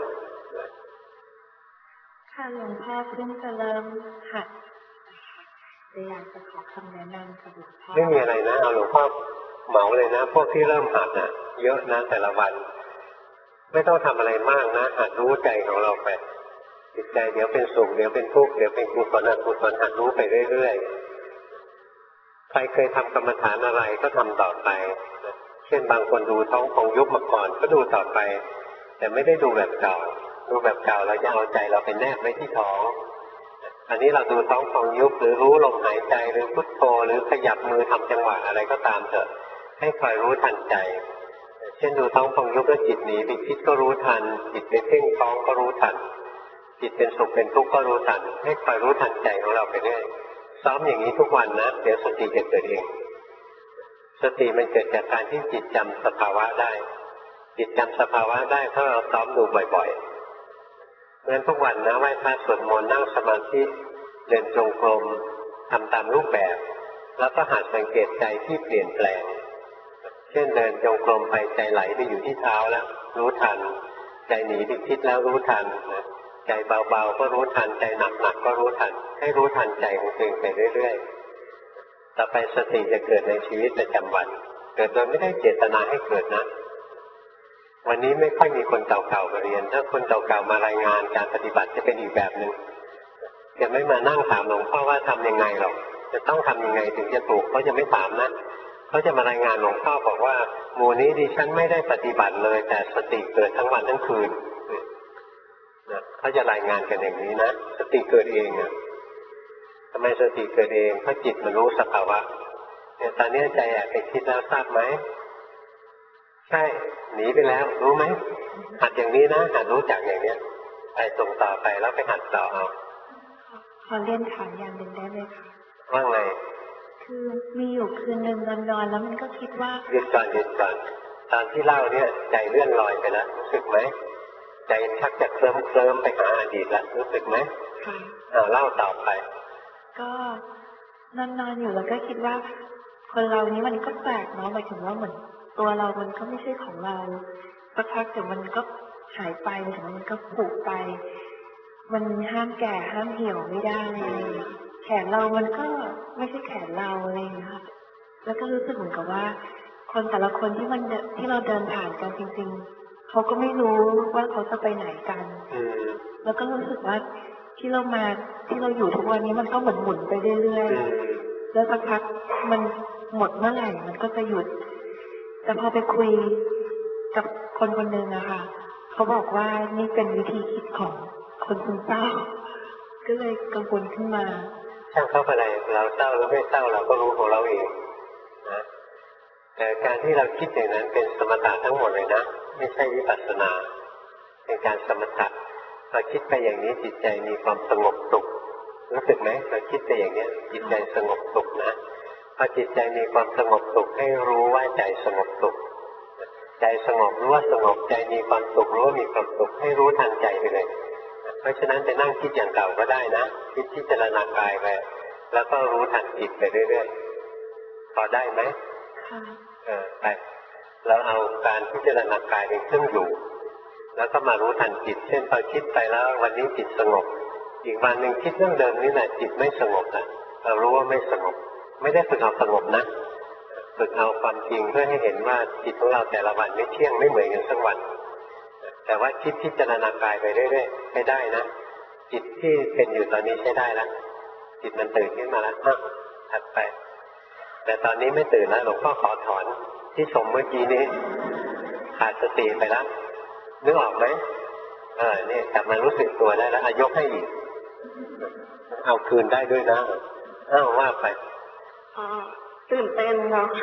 Speaker 5: ค่ะหลวงพ่อเพิ่งจะเริ่มหัดเลยอยากจะขอคำแนะนำกับหลวงพ่อ
Speaker 1: ไม่มีอะไรนะเอาหลวงพ่อเหมาเลยนะพวกที่เริ่มหัดน่ะเยอะนะแต่ละวันไม่ต้องทำอะไรมากนะหัดรู้ใจของเราไปจิตใจเดี๋ยวเป็นสุขเดี๋ยวเป็นทุกข์เดี๋ยวเป็นกุศลอกุศลหัดรู้ไปเรื่อยๆใครเคยทำกรรมฐานอะไรก็ทำต่อไปเช่นบางคนดูท้องของยุบมาก่อนก็ดูต่อไปแต่ไม่ได้ดูแบบเก่าดูแบบเก่าเราจะเอาใจเราไปแนบไว้ที่ท้องอันนี้เราดูท้องของยุบหรือรู้ลมหายใจหรือพุทโธหรือขยับมือทำจังหวะอะไรก็ตามเถอะให้คอยรู้ทันใจเช่นดูท้องของยุบแล้วจิตหนีไปคิดก็รู้ทันจิตไปเพ่งท้องก็รู้ทันจิตเป็นสุขเป็นทุกข์ก็รู้ทันให้คอยรู้ทันใจของเราไปเรื่อยซ้อมอย่างนี้ทุกวันนะเดี๋ยวสติจะเกิดเองสติมันเกิดจากการที่จิตจำสภาวะได้จิตจำสภาวะได้ถ้าเราซ้อมดูบ่อยๆเพราะฉะนั้นทุกวันนะไหว้พระสวดมนต์นั่งสมาธิเดินจงกรมทำตามรูปแบบแล้วก็หัดสังเกตใจที่เปลี่ยนแปลงเช่นเดินจงกรมไปใจไหลไปอยู่ที่เท้าแล้วรู้ทันใจหนีไปคิดแล้วรู้ทันใจเบาๆก็รู้ทันใจหนักๆก็รู้ทันให้รู้ทันใจของตัวเองไปเรื่อยๆต่อไปสติจะเกิดในชีวิตประจำวันเกิดโดยไม่ได้เจตนาให้เกิดนะวันนี้ไม่ค่อยมีคนเก่าๆมาเรียนถ้าคนเก่าๆมารายงานการปฏิบัติจะเป็นอีกแบบหนึ่งจะไม่มานั่งถามหลวงพ่อว่าทำยังไงหรอกจะต้องทำยังไงถึงจะถูกเขาจะไม่ถามนะเขาจะมารายงานหลวงพ่อบอกว่าหมู่นี้ดิฉันไม่ได้ปฏิบัติเลยแต่สติเกิดทั้งวันทั้งคืนนะเขาจะรายงานกันอย่างนี้นะสติเกิดเองอ่ะทำไมสติเกิดเองเพราะจิตมันรู้สภาวะเนี่ยตอนนี้ใจแอบไปคิดแล้วทราบไหมใช่หนีไปแล้วรู้ไหมหัดอย่างนี้นะหัดรู้จักอย่างเนี้ยไปส่งต่อไปแล้วไปหัดต่อเอา
Speaker 5: ขอเรียนถามอย่างหนึ่งได้ไหมคะ
Speaker 1: ว่าไง
Speaker 5: คือมีอยู่คืนหนึ่งนอนๆแล้วมันก็คิดว่า
Speaker 1: หยุดก่อนหยุดก่อนตอนที่เล่าเนี่ยใจเลื่อนลอยไปแล้วรู้สึกไหมใจชักจะเคลิ้มเคลิ้มไปหาอดีตแล้วรู้สึกไหม
Speaker 5: ค่ะ
Speaker 1: อ่าเล่าต่อไป
Speaker 5: ก็นอนๆอยู่แล้วก็คิดว่าคนเรานี้มันก็แปลกเนาะหมายถึงว่าเหมือนตัวเรามันก็ไม่ใช่ของเราสักพักเดี๋ยวมันก็หายไปถึงมันก็ผุไปมันห้ามแก่ห้ามเหี่ยวไม่ได้แขนเรามันก็ไม่ใช่แขนเราอะไรอย่างเงี้ยค่ะแล้วก็รู้สึกเหมือนกับว่าคนแต่ละคนที่มันที่เราเดินผ่านกันจริงๆเขาก็ไม่รู้ว่าเขาจะไปไหนกันแล้วก็รู้สึกว่าที่เรามาที่เราอยู่ทุกวันนี้มันก็หมุนหมุนไปเรื่อยๆแล้วสักพักมันหมดเมื่อไหร่มันก็จะหยุดแต่พอไปคุยกับคนคนหนึ่งอะค่ะเขาบอกว่านี่เป็นวิธีคิดของคนซึมเศร้าก็เลยกังวลขึ้นมา
Speaker 1: ช่างเขาไปไหนเราเศร้าหรือไม่เศร้าเราก็รู้ของเราเองนะแต่การที่เราคิดอย่างนั้นเป็นสมถะทั้งหมดเลยนะไม่ใช่วิปัสสนาเป็นการสมถะพอคิดไปอย่างนี้จิตใจมีความสงบสุขรู้สึกไหมเราคิดไปอย่างนี้จิตใจสงบสุขนะพอจิตใจมีความสงบสุขให้รู้ว่าใจสงบสุขใจสงบรู้ว่าสงบใจมีความสุขรู้ว่ามีความสุขให้รู้ทันใจไปเลยเพราะฉะนั้นจะนั่งคิดอย่างเก่าก็ได้นะคิดพิจารณากายไปแล้วก็รู้ทันจิตไปเรื่อยๆพอได้ไหมค่ะเออไปเราเอาการพิจารณากายเป็นเครื่องอยู่แล้วก็มารู้ทันจิตเช่นพอคิดไปแล้ววันนี้จิตสงบอีกวันหนึ่งคิดเรื่องเดิมนี่แหละจิตไม่สงบนะเรารู้ว่าไม่สงบไม่ได้ฝึกเอาสงบนะฝึกเอาความจริงเพื่อให้เห็นว่าจิตของเราแต่ละวันไม่เที่ยงไม่เหมือนกันสักวันแต่ว่าคิดพิจารณากายไปเรื่อยๆไม่ได้นะจิตที่เป็นอยู่ตอนนี้ใช้ได้แล้วจิตมันตื่นขึ้นมาแล้วถัดไปแต่ตอนนี้ไม่ตื่นแล้วหลวงพ่อขอถอนที่ชมเมื่อกี้นี้ขาดสติไปแล้วนึกออกไหมเออเนี่ยกลับมารู้สึกตัวได้แล้วยกให้อีกเอาคืนได้ด้วยนะอ้าวว่าไป
Speaker 5: อ๋อตื่นเต้นเนาะ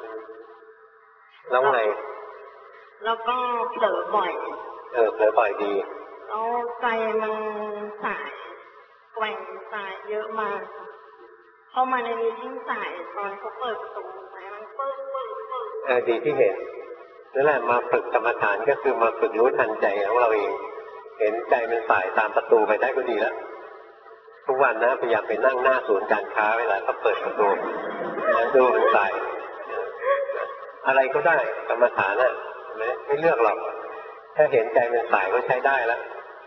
Speaker 1: แล้วไง
Speaker 5: แล้วก็เผลอบ่อย
Speaker 1: เออเผลอบ่อยดี
Speaker 5: แล้วใจมันสายแกว่งสายเยอะมากเข้ามาในนี้ยิ่งสายตอนเขาเปิดประตูไปมันเปิ้ลเปิ้ลเปิ้ล
Speaker 1: เออดีที่เห็นนั่นแหละมาฝึกกรรมฐานก็คือมาฝึกรู้ทันใจของเราเองเห็นใจมันสายตามประตูไปได้ก็ดีแล้วทุกวันนะพยายามไปนั่งหน้าศูนย์การค้าเวลาเขาเปิดประตูแล้วดูมันสายอะไรก็ได้กรรมฐานน่ะไม่ไม่เลือกหรอกถ้าเห็นใจมันสายก็ใช้ได้แล้ว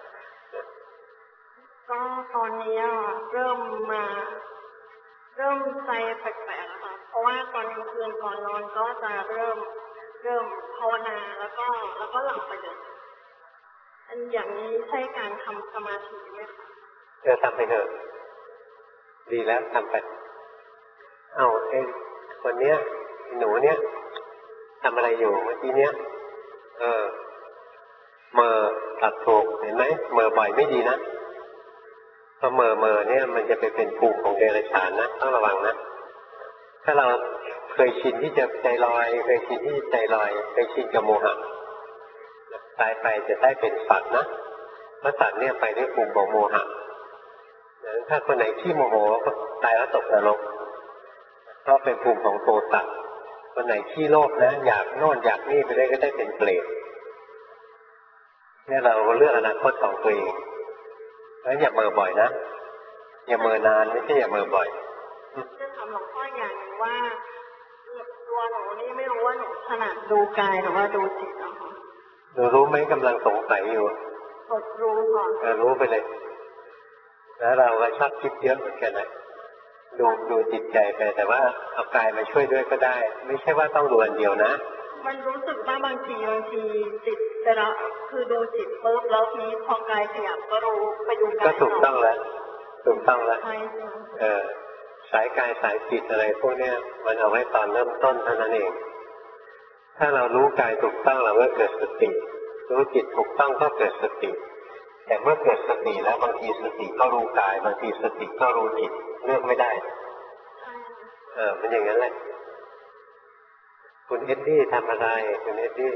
Speaker 5: ก็ตอนนี้เริ่มมาเริ่มใจแปลกๆนะคะเพราะว่าตอนกลางคืนก่อนนอนก็จะเริ่มเริ่มภาวนาแล้วก็แล้วก็หลับไปเลยอันอย่างนี้ใช่การทำสมาธิไหมคะ
Speaker 1: เออทำไปเถอะดีแล้วทำไปเอาไอ้คนเนี้ยหนูเนี้ยทำอะไรอยู่เมื่อกี้เนี้ยเออเมื่อตัดถูกเห็นไหมเมื่อบ่อยไม่ดีนะพอเมื่อเมื่อเนี่ยมันจะไปเป็นภูมิของเดรัจฉานนะต้องระวังนะถ้าเราเคยชินที่จะใจลอยเคยชินที่ใจลอยเคยชินกับโมหะตายไปจะได้เป็นสัตว์นะเพราะสัตว์เนี่ยไปด้วยภูมิของโมหะถ้าคนไหนที่โมโหก็ตายแล้วตกนรกเพราะเป็นภูมิของโทสะคนไหนที่โลภนะอยากโน่นอยากนี่ไปได้ก็ได้เป็นเปรตเนี่ยเราเลือกอนาคตของตัวเองแล้วอย่าเมื่อบ่อยนะอย่าเมื่อนานไม่ใช่อย่าเมื่อบ่อย
Speaker 5: จะถามหลวงพ่ออย่างนึงว่าตัวหนูนี่ไม่รู้ว่าหนูถนัดดูกายหรือว่าดูจิตเหรอคะ
Speaker 1: หนูรู้ไหมกำลังสงสัยอยู่
Speaker 5: รู้ค่ะ
Speaker 1: เออรู้ไปเลยแล้วเราก็ชอบคิดเยอะเหมือนกันนะดูดูจิตใจไปแต่ว่าเอากายมาช่วยด้วยก็ได้ไม่ใช่ว่าต้องดูอันเดียวนะ
Speaker 5: มันรู้สึกว่าบางทีบางทีจิตแต่ละคือดูจิตปุ๊บแล้วนี้พอกายขยับก็รู้ไปดูกาย
Speaker 1: ก็ถูกต้องแล้วถูกต้องแล้วเออสายกายสายจิตอะไรพวกเนี้ยมันเอาไว้ตอนเริ่มต้นเท่านั้นเองถ้าเรารู้กายถูกต้องเราก็เกิดสติรู้จิตถูกต้องก็เกิดสติแต่เมื่อเกิดสติแล้วบางทีสติก็รู้กายบางทีสติก็รู้จิตเลือกไม่ได้เออมันอย่างนั้นแหละคุณเอ็ดดี้ทำอะไรคุณเอ็ดดี้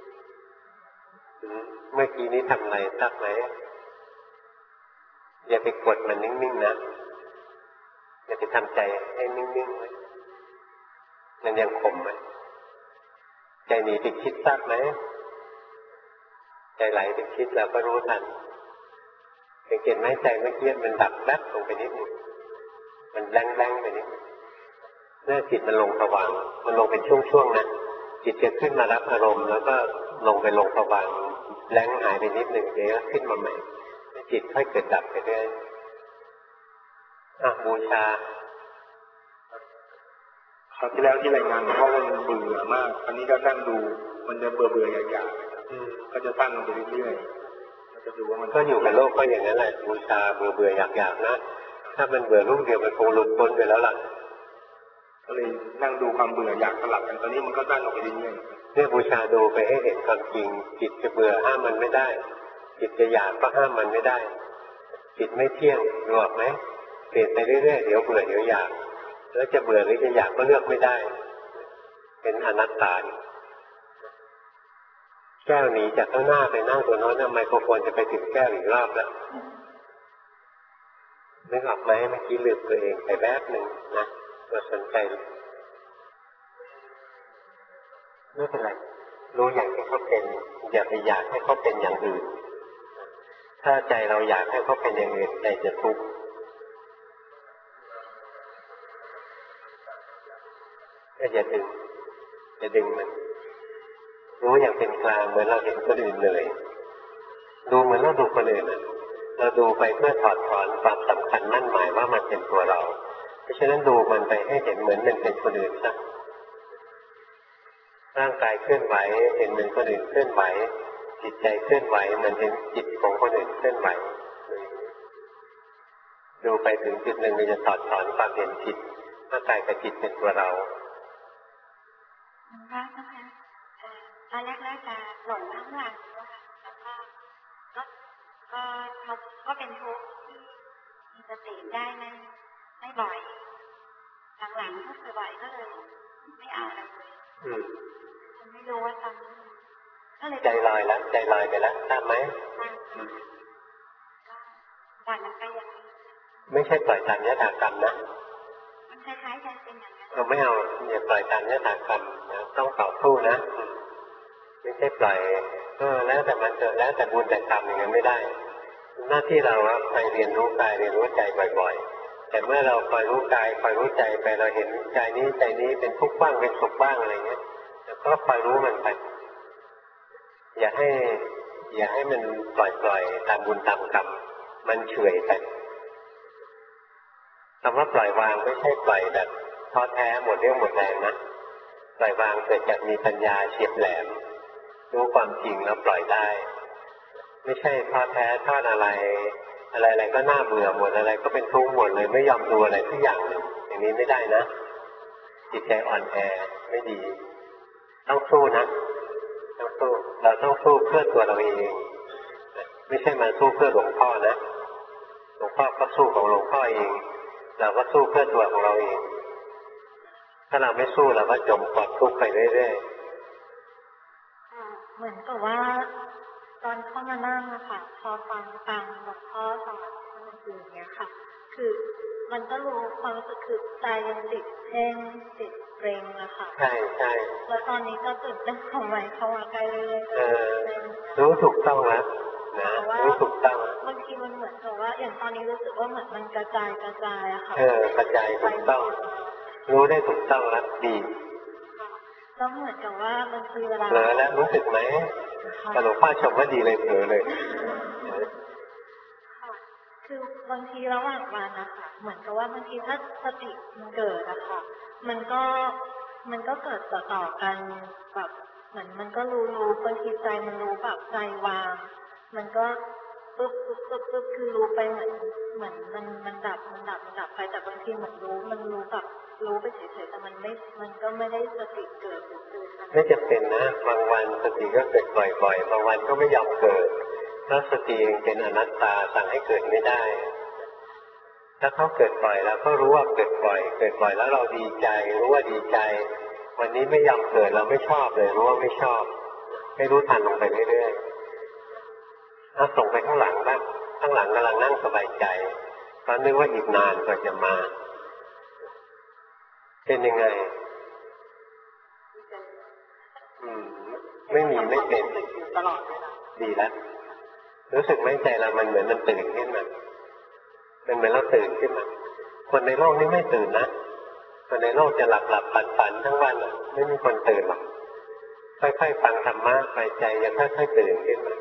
Speaker 1: เมื่อกี้นี้ทำอะไรทราบไหมอย่าไปกดมันนิ่งๆนะอย่าไปทำใจให้นิ่งๆไว้มันยังข่มไหมใจหนีไปคิดทราบไหมใจไหลไปคิดเราก็รู้ทันสังเกตไหมใจเมื่อกี้มันดับแวบลงไปนิดนึงมันแรงๆไปนิดเมื่อจิตมันลงสว่างมันลงเป็นช่วงๆนะจิตจะขึ้นมารับอารมณ์แล้วก็ลงไปลงสว่างแรงหายไปนิดหนึ่งเดี๋ยวขึ้นมาใหม่จิตค่อยเกิดดับไปเรื่อยอ่ะบูชา
Speaker 6: คราวที่แล้วที่รายงานเพราะมันเบื่อมากตอนนี้ก็นั่งดูมันจะเบื่อเบื่ออยากๆก็จะตั้งไปเรื่อยๆจะดูว่ามัน
Speaker 1: ก็อยู่กับโลกก็อย่างนั้นแหละบูชาเบื่อเบื่ออยากๆนะถ้ามันเบื่อลูกเดียวมันคงหลุดพ้นไปแล้วล่ะ
Speaker 6: ก็เลยนั่งดูความเบื่ออยากสลับกันตอนนี้มันก็ตั้งออกไปเรื่อย
Speaker 1: ๆเนี่ยบูชาดูไปให้เห็นความจริงจิตจะเบื่อห้ามมันไม่ได้จิตจะอยากก็ห้ามมันไม่ได้จิตไม่เที่ยงรู้หรอไหมเปลี่ยนไปเรื่อยๆเดี๋ยวเบื่อเดี๋ยวอยากแล้วจะเบื่อหรือจะอยากก็เลือกไม่ได้เป็นอนัตตาแก้วหนีจากข้างหน้าไปนั่งตัวโน้นไมโครโฟนจะไปถึงแก้วอีกรอบแล้วนึกออกไหมเมื่อกี้ลืมตัวเองไปแวบหนึ่งนะเราสนใจไม่เป็นไรรู้อย่างที่เขาเป็นอย่าไปอยากให้เขาเป็นอย่างอื่นถ้าใจเราอยากให้เขาเป็นอย่างอื่นใจจะทุกข์ก็อย่าดึงอย่าดึงมันรู้อย่างเป็นกลางเหมือนเราเห็นคนอื่นเลยดูเหมือนเราดูคนอื่นนะเราดูไปเพื่อถอดถอนความสำคัญมั่นหมายว่ามันเป็นตัวเราเพราะฉะนั้นดูมันไปให้เห็นเหมือนมันเป็นคนอื่นซะร่างกายเคลื่อนไหวเห็นเหมือนคนอื่นเคลื่อนไหวจิตใจเคลื่อนไหวมันเห็นจิตของคนอื่นเคลื่อนไหวดูไปถึงจุดหนึ่งมันจะถอดถอนความเห็นผิดร่างกายกับจิตเป็นตัวเรา
Speaker 7: พระนะคะตอนแรกๆจะหลงข้างหลังนะคะแล้วก็ก็ก็เขาก็เป็นทุกข์ที่มีสติได้ไม่ไม่บ่อยหลังๆก็คือบ่อยก็เลยไม่เอาอะไรเลยไม่รู้ว่าทำก็เลยใจ
Speaker 1: ลอยแล้วใจลอยไปแล้วทราบไหม
Speaker 7: วันนั้นก็ยัง
Speaker 1: ไม่ใช่ปล่อยตามยถากรรมนะ
Speaker 7: มันคล้ายๆจะเป็นอย่างนั้น
Speaker 1: เราไม่เอาอย่าปล่อยตามยถากรรมนะต้องต่อสู้นะไม่ใช่ปล่อยเออแล้วแต่มันเกิดแล้วแต่บุญแต่กรรมอย่างนั้นไม่ได้หน้าที่เราไปเรียนรู้กายเรียนรู้ใจบ่อยๆแต่เมื่อเราคอยรู้กายคอยรู้ใจไปเราเห็นใจนี้ใจนี้เป็นทุกข์บ้างเป็นสุขบ้างอะไรเงี้ยแล้วก็คอยรู้มันไปอย่าให้อย่าให้มันปล่อยปล่อยตามบุญตามกรรมมันเฉยไปคำว่าปล่อยวางไม่ใช่ปล่อยแบบท้อแท้หมดเรี่ยวหมดแรงนะปล่อยวางเกิดจากมีปัญญาเฉียบแหลมรู้ความจริงแล้วปล่อยได้ไม่ใช่ท้อแท้ทอดอะไรอะไรอะไรก็น่าเบื่อหมดอะไรก็เป็นทุกข์หมดเลยไม่ยอมดูอะไรทุกอย่างเลยอย่างนี้ไม่ได้นะจิตใจอ่อนแอไม่ดีต้องสู้นะต้องสู้เราต้องสู้เพื่อตัวเราเองไม่ใช่มาสู้เพื่อหลวงพ่อนะหลวงพ่อก็สู้ของหลวงพ่อเองเราก็สู้เพื่อตัวของเราเองถ้าเราไม่สู้เราก็จมกอดทุกข์ไปเรื่อย
Speaker 7: ๆเหมือนกับว่าตอนเข้ามานั่งอะค่ะพอฟังฟังหลวงพ่อสอนคนอื่นเนี้ยค่ะคือมันก็รู้ความรู้สึกคือใจยังติดเพ่งติดเกรงอะค่ะ
Speaker 1: ใช่ใช่
Speaker 7: แล้วตอนนี้ก็ตื่นเต้นเข้ามาเข้ามาใกล้เรื่อย
Speaker 1: ๆรู้ถูกต้องแล้วนะรู้ถูกต้อง
Speaker 7: บางทีมันเหมือนกับว่าอย่างตอนนี้รู้สึกว่าเหมือนมันกระจายกระจายอะค่ะ
Speaker 1: เออกระจายถูกต้องรู้ได้ถูกต้องแล้วดี
Speaker 7: แล้วเหมือนกับว่ามันคือเวลา
Speaker 1: เผลอแล้วรู้สึกไหมหลวงพ่อชมว่าดีเลยเผลอเลย
Speaker 7: คือบางทีระหว่างวันนะคะเหมือนกับว่าบางทีถ้าสติมันเกิดอะค่ะมันก็มันก็เกิดต่อต่อกันแบบเหมือนมันก็รู้รู้บางทีใจมันรู้แบบใจวางมันก็ปึ๊บปึ๊บปึ๊บปึ๊บคือรู้ไปเหมือนเหมือนมันมันดับมันดับมันดับไปแต่บางทีเหมือนรู้มันรู้แบบรู้ไปเฉยๆแต่มันไม่มันก็ไม่ได้สติเกิดเกิด
Speaker 1: ไม่จำเป็นนะบางวันสติก็เกิดบ่อยๆบางวันก็ไม่ยอมเกิดถ้าสติเองเป็นอนัตตาสั่งให้เกิดไม่ได้ถ้าเขาเกิดบ่อยแล้วก็รู้ว่าเกิดบ่อยเกิดบ่อยแล้วเราดีใจรู้ว่าดีใจวันนี้ไม่ยอมเกิดเราไม่ชอบเลยรู้ว่าไม่ชอบให้รู้ทันลงไปเรื่อยๆเอาส่งไปข้างหลังบ้างข้างหลังกำลังนั่งสบายใจตอนนึกว่าอีกนานกว่าจะมาเป็นยังไงอืมไม่มีไม่เป็น
Speaker 7: ตลอด
Speaker 1: ดีแล้วรู้สึกไหมใจเรามันเหมือนมันตื่นขึ้นมามันเหมือนเราตื่นขึ้นมาคนในโลกนี้ไม่ตื่นนะคนในโลกจะหลับหลับฝันฝันทั้งวันไม่มีคนตื่นหรอกค่อยๆฟังธรรมะไปใจจะค่อยๆตื่นขึ้นมา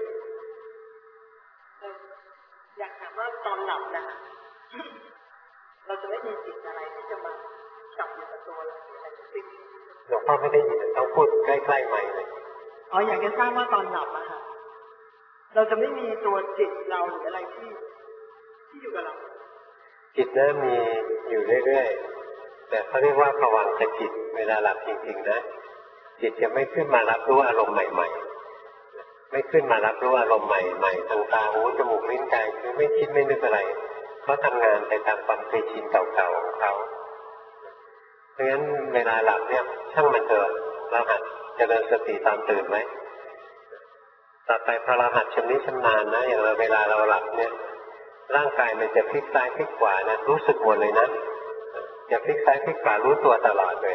Speaker 2: อยากถามว่าตอนหลับนะเราจะไม่มีจิตอะไรที่จะมาจับอยู่กับตัวเราอะไรสิ่ง
Speaker 1: หลวงพ่อไม่ได้ยินต้องพูดใกล้ๆใหม่เลย
Speaker 2: อ๋ออยากจะทราบว่าตอนหลับอะค่ะเราจะไม่มีตัวจิตเราหรืออะไรที่ที่อยู่กับเรา
Speaker 1: จิตน่ะมีอยู่เรื่อยๆแต่เขาเรียกว่าภวังคจิตเวลาหลับจริงๆนะจิตจะไม่ขึ้นมารับรู้อารมณ์ใหม่ๆไม่ขึ้นมารับรู้อารมณ์ใหม่ๆทางตาหูจมูกลิ้นกายคือไม่คิดไม่นึกอะไรเขาทำงานไปตามความเคยชินเก่าๆของเขาเพราะฉะนั้นเวลาหลับเนี่ยช่างมันเถอะเราหัดเจริญสติตอนตื่นไหมต่อไปพอเราหัดชำนิชำนาญนะอย่างเราเวลาเราหลับเนี่ยร่างกายมันจะพลิกซ้ายพลิกขวานะรู้สึกหมดเลยนะจะพลิกซ้ายพลิกขวารู้ตัวตลอดเลย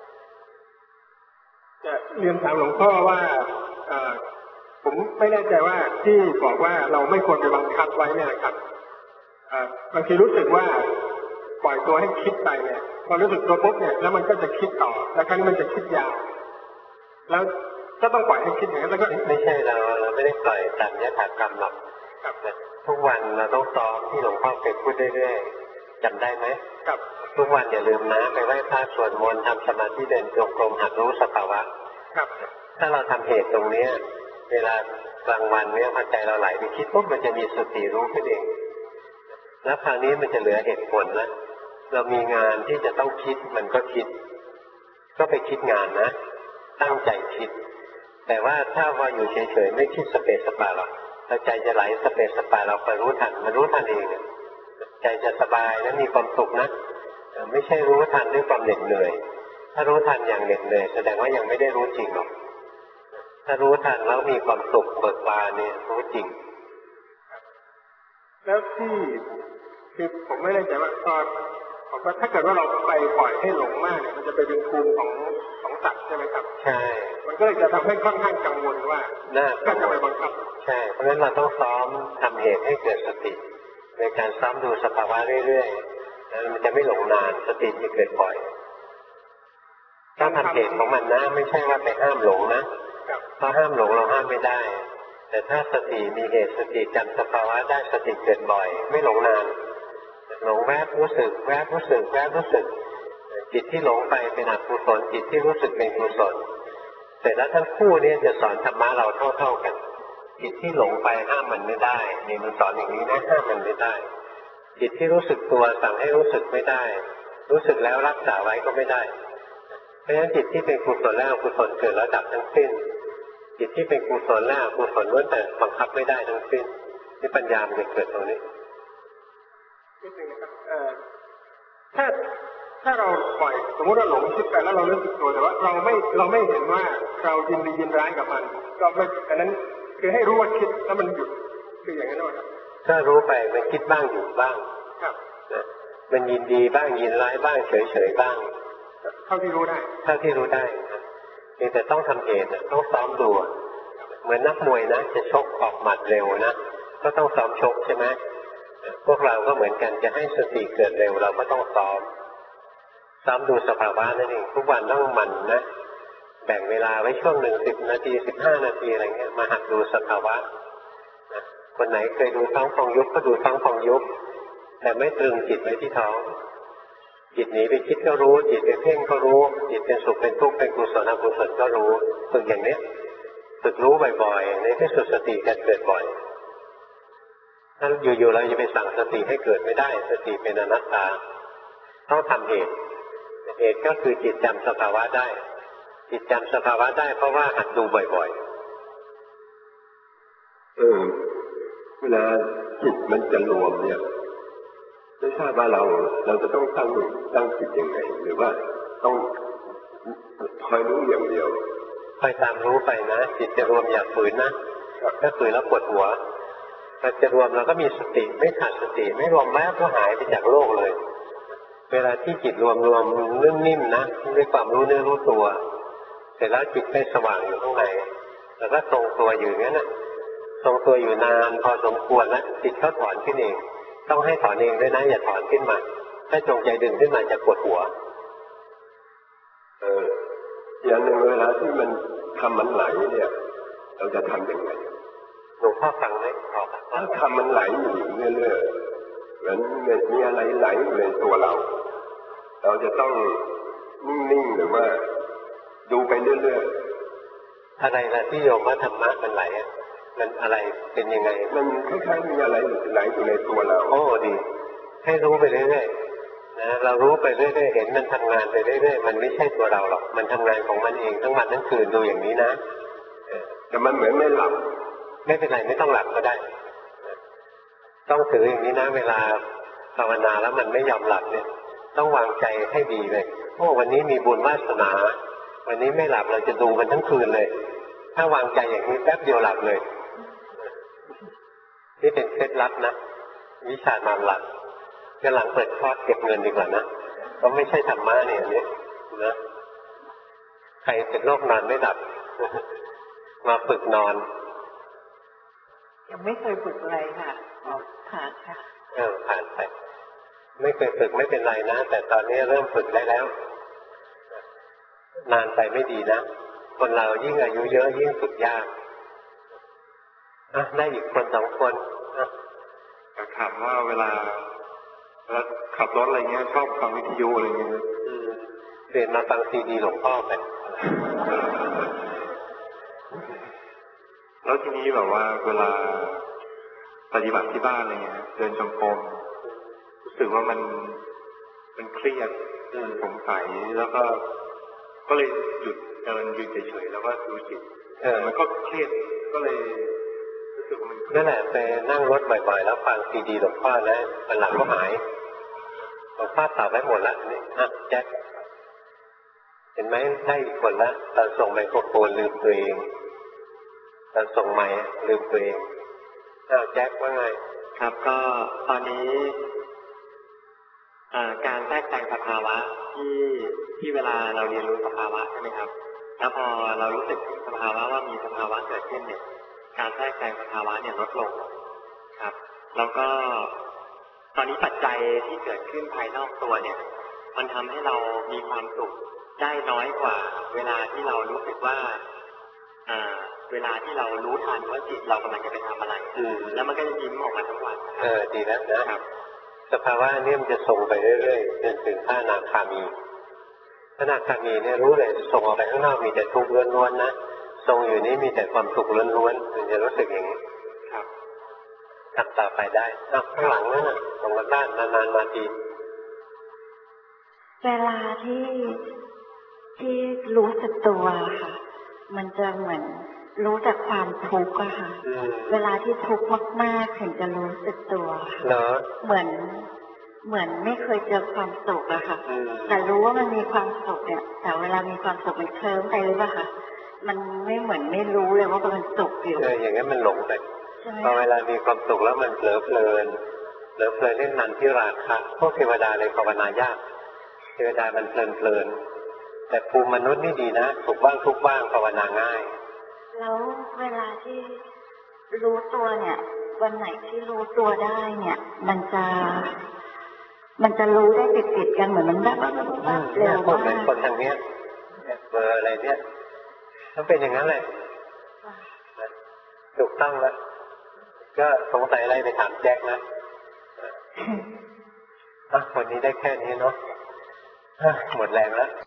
Speaker 6: จะเรียนถามหลวงพ่อว่าผมไม่แน่ใจว่าที่บอกว่าเราไม่ควรไปบังคับไว้เนี่ยครับบางทีรู้สึกว่าปล่อยตัวให้คิดไปเนี่ยพอรู้สึกตัวปุ๊บเนี่ยแล้วมันก็จะคิดต่อแล้วครั้งนี้มันจะคิดยาวแล้วก็ต้องปล่อยให้คิดอย่างนั้นแล้วก็
Speaker 1: ไม่ใช่เราเราไม่ได้ปล่อยตามยถากรรมหรอกทุกวันเราต้องซ้อมที่หลวงพ่อเคยพูดเรื่อยๆจำได้ไหม
Speaker 6: ครับ
Speaker 1: ทุกวันอย่าลืมนะไปไหว้พระสวดมนต์ทำสมาธิเดินจงกรมหัดรู้สภาวะ
Speaker 6: ครับ
Speaker 1: ถ้าเราทำเหตุตรงนี้เวลากลางวันเนี่ยพอใจเราไหลไปคิดปุ๊บมันจะมีสติรู้ขึ้นเองแล้วคราวนี้มันจะเหลือเหตุผลนะเรามีงานที่จะต้องคิดมันก็คิดก็ไปคิดงานนะตั้งใจคิดแต่ว่าถ้าว่าอยู่เฉยๆไม่คิดสเปสสปาหรอกแล้วใจจะไหลสเปสสปาเราไปรู้ทันมันรู้ทันเองใจจะสบายและมีความสุขนะไม่ใช่รู้ทันด้วยความเหน็ดเหนื่อยถ้ารู้ทันอย่างเหน็ดเหนื่อยแสดงว่ายังไม่ได้รู้จริงหรอกถ้ารู้ทันแล้วมีความสุขเบิกบานเนี่ยรู้จริง
Speaker 6: แล้วที่คือผมไม่แน่ใจว่าตอนผมว่าถ้าเกิดว่าเราไปปล่อยให้หลงมากเนี่ยมันจะไปเป็นภูมิของของสัตว์ใช่ไหมครับ
Speaker 1: ใช่
Speaker 6: มันก็เลยจะทำให้ค่อนข้างกังวลว่า
Speaker 1: น่า
Speaker 6: ก็จะไปบังคับ
Speaker 1: ใช่เพราะฉะนั้นเราต้องซ้อมทำเหตุให้เกิดสติในการซ้อมดูสภาวะเรื่อยๆแล้วมันจะไม่หลงนานสติจะเกิดบ่อยต้องทำเหตุของมันนะไม่ใช่ว่าไปห้ามหลงนะเพราะห้ามหลงเราห้ามไม่ได้แต่ถ้าสติมีเหตุสติจำสภาวะได้สติเกิดบ่อยไม่หลงนานหลงแวบรู้สึกแวบรู้สึกแวบรู้สึกจิตที่หลงไปเป็นอกุศลจิตที่รู้สึกเป็นกุศลแต่แล้วทั้งคู่นี้จะสอนธรรมะเราเท่าๆกันจิตที่หลงไปห้ามมันไม่ได้นี่มันสอนอย่างนี้นะห้ามมันไม่ได้จิตที่รู้สึกตัวสั่งให้รู้สึกไม่ได้รู้สึกแล้วรักษาไว้ก็ไม่ได้เพราะฉะนั้นจิตที่เป็นกุศลและอกุศลเกิดแล้วดับทั้งสิ้นจิตที่เป็นกุศลและอกุศลล้วนแต่บังคับไม่ได้ทั้งสิ้นนี่ปัญญามันจะเกิดตรงนี้
Speaker 6: นิดนึงนะครับถ้าถ้าเราปล่อยสมมติว่าหลงคิดไปแล้วเรารู้สึกตัวแต่ว่าเราไม่เราไม่เห็นว่าเรายินดียินร้ายกับมันก็ไม่อันนั้นคือให้รู้ว่าคิดแล้วมันหยุดคืออย่างนั้นนะครับ
Speaker 1: ถ้ารู้ไปมันคิดบ้างหยุดบ้าง
Speaker 6: ครับ
Speaker 1: นะมันยินดีบ้างยินร้ายบ้างเฉยๆบ้าง
Speaker 6: เท่าที่รู้ได้
Speaker 1: เท่าที่รู้ได้เพียงแต่ต้องทำเหตุต้องซ้อมดูเหมือนนักมวยนะจะชกออกหมัดเร็วนะก็ต้องซ้อมชกใช่ไหมพวกเราก็เหมือนกันจะให้สติเกิดเร็วเราก็ต้องซ้อมซ้อมดูสภาวะนั่นเองทุกวันต้องหมั่นนะแบ่งเวลาไว้ช่วงหนึ่งสิบนาทีสิบห้านาทีอะไรเงี้ยมาหัดดูสภาวะคนไหนเคยดูท้องพองยุบก็ดูท้องพองยุบแต่ไม่ตรึงจิตไว้ที่ท้องจิตหนีไปคิดก็รู้จิตไปเพ่งก็รู้จิตเป็นสุขเป็นทุกข์เป็นกุศลอกุศลก็รู้ฝึกอย่างนี้ฝึกรู้บ่อยๆในที่สุดสติจะเกิดบ่อยถ้าอยู่ๆเราจะไปสั่งสติให้เกิดไม่ได้สติเป็นอนัตตาต้องทำเหตุเหตุก็คือจิตจำสภาวะได้จิตจำสภาวะได้เพราะว่าหัดดูบ่อย
Speaker 8: ๆเออเวลาจิตมันจะรวมเนี่ยไม่ทราบว่าเราเราจะต้องตั้งตั้งจิตยังไงหรือว่าต้องคอยรู้อย่างเดียว
Speaker 1: คอยตามรู้ไปนะจิตจะรวมอย่าฝืนนะถ้าฝืนแล้วปวดหัวถ้าจะรวมเราก็มีสติไม่ขาดสติไม่รวมแม้ก็หายไปจากโลกเลยเวลาที่จิตรวมรวมนิ่มๆนะด้วยความรู้เนื้อรู้ตัวเสร็จแล้วจิตไม่สว่างอยู่ข้างในแล้วก็ทรงตัวอยู่อย่างนั้นนะทรงตัวอยู่นานพอสมควรแล้วจิตเขาถอนขึ้นเองต้องให้ถอนเองด้วยนะอย่าถอนขึ้นมาถ้าจงใจดึงขึ้นมาจะปวดหัว
Speaker 8: เอออย่างหนึ่งเวลาที่มันทำมันไหลเนี่ยเราจะทำยังไง
Speaker 1: หลวงพ่อฟังไหมพอ
Speaker 8: ถ้าทำมันไหลอยู่เรื่อยๆเหมือนมีอะไรไหลอยู่ในตัวเราเราจะต้องนิ่งๆหรือว่าดูไปเรื่อย
Speaker 1: ๆอะไรล่ะที่โยมว่าธรรมะมันไหลมันอะไรเป็นยังไง
Speaker 8: มันคล้ายๆมีอะไรไหลอยู่ในตัวเรา
Speaker 1: โอ้ดีให้รู้ไปเรื่อยๆนะเรารู้ไปเรื่อยๆเห็นมันทำงานไปเรื่อยๆมันไม่ใช่ตัวเราหรอกมันทำงานของมันเองทั้งวันทั้งคืนดูอย่างนี้นะ
Speaker 8: แต่มันเหมือนไม่หลับ
Speaker 1: ไม่เป็นไรไม่ต้องหลับก็ได้ต้องถืออย่างนี้นะเวลาภาวนาแล้วมันไม่ยอมหลับเนี่ยต้องวางใจให้ดีเลยโอ้วันนี้มีบุญวาสนาวันนี้ไม่หลับเราจะดูมันทั้งคืนเลยถ้าวางใจอย่างนี้แป๊บเดียวหลับเลยนี่เป็นเคล็ดลับนะวิชานอนหลับกำลังเปิดคอร์สเก็บเงินดีกว่านะก็ไม่ใช่ธรรมะเนี่ยนี่นะใครเป็นโรคนอนไม่หลับมาฝึกนอน
Speaker 2: ยังไม่เคยฝึกอะไรค่ะผ่านค่ะ
Speaker 1: เออผ่านไปไม่เคยฝึกไม่เป็นไรนะแต่ตอนนี้เริ่มฝึกได้แล้วนานไปไม่ดีนะคนเรายิ่งอายุเยอะยิ่งฝึกยากอะได้อีกคนสองคน
Speaker 3: อยากถามว่าเวลาแล้วขับรถอะไรเงี้ยชอบฟังวิทยุอะไรเงี้ย
Speaker 1: เปลี่ยนมาฟังซีดีหลวงพ่อไป
Speaker 3: แล้วทีนี้แบบว่าเวลาปฏิบัติที่บ้านอะไรเงี้ยเดินจงกรมรู้สึกว่ามันมันเครียดสงสัยแล้วก็ก็เลยหยุดเดินยืนเฉยๆแล้วก็ดูจิตเออมันก็เครียดก็เลยรู้สึกว่ามัน
Speaker 1: นั่นแหละไปนั่งรถบ่อยๆแล้วฟังซีดีหลวงพ่อนะวันหลังก็หายหลวงพ่อตอบไว้หมดละนี่อ่ะแจ็คเห็นไหมได้อีกคนละตอนส่งไมโครโฟนลืมตัวเองตอนส่งไมค์ลืมตัวเองอ้าวแจ็คว่าไง
Speaker 9: ครับก็ตอนนี้การแทรกแซงสภาวะที่ที่เวลาเราเรียนรู้สภาวะใช่ไหมครับแล้วพอเรารู้สึกถึงสภาวะว่ามีสภาวะเกิดขึ้นเนี่ยการแทรกแซงสภาวะเนี่ยลดลงครับแล้วก็ตอนนี้ปัจจัยที่เกิดขึ้นภายนอกตัวเนี่ยมันทำให้เรามีความสุขได้น้อยกว่าเวลาที่เรารู้สึกว่าอ่าเวลาที่เรารู้ทันว่าจิตเรากำลังจะไปทำอะไรแล้วมันก็จะยิ้มออกมาทั้งวัน
Speaker 1: เออดีแล้วนะครับสภาวะนี้มันจะส่งไปเรื่อยๆจนถึงพระอนาคามีพระอนาคามีเนี่ยรู้เลยส่งออกไปข้างนอกมีแต่ทุกข์ล้วนๆนะส่งอยู่นี้มีแต่ความสุขล้วนๆมันจะรู้สึกอย่างนี้
Speaker 9: ครับ
Speaker 1: ทำต่อไปได้ข้างหลังนั่นน่ะตรงด้านนานๆมาที
Speaker 10: เวลาที่ที่รู้สึกตัวค่ะมันจะเหมือนรู้จากความทุกข์อะค่ะเวลาที่ทุกข์มากๆถึงจะรู้สึกตัวเหมือนเหมือนไม่เคยเจอความสุขอะค่ะแต่รู้ว่ามันมีความสุขเนี่ยแต่เวลามีความสุขมันเคลิ้มไปหรือเปล่าคะมันไม่เหมือนไม่รู้เลยว่ามันสุขอยู่
Speaker 1: เอออย่างนั้นมันหลงไปพอเวลามีความสุขแล้วมันเผลอเพลินเผลอเพลินเล่นนันที่ราคะพวกเทวดาเลยภาวนายากเทวดามันเพลินเพลินแต่ภูมิมนุษย์นี่ดีนะสุขบ้างทุกบ้างภาวนาง่าย
Speaker 10: แล้วเวลาที่รู้ตัวเนี่ยวันไหนที่รู้ตัวได้เนี่ยมันจะมันจะรู้ได้ติดติดกันเหมือนมันแบบเร็วมาก
Speaker 1: คนทางเนี้ยเบอร์อะไรเนี่ยต้องเป็นอย่างนั้นเลยถูกต้องแล้วก็สงสัยอะไรไปถามแจ็คนะอ่ะวันนี้ได้แค่นี้เนาะหมดแรงแล้ว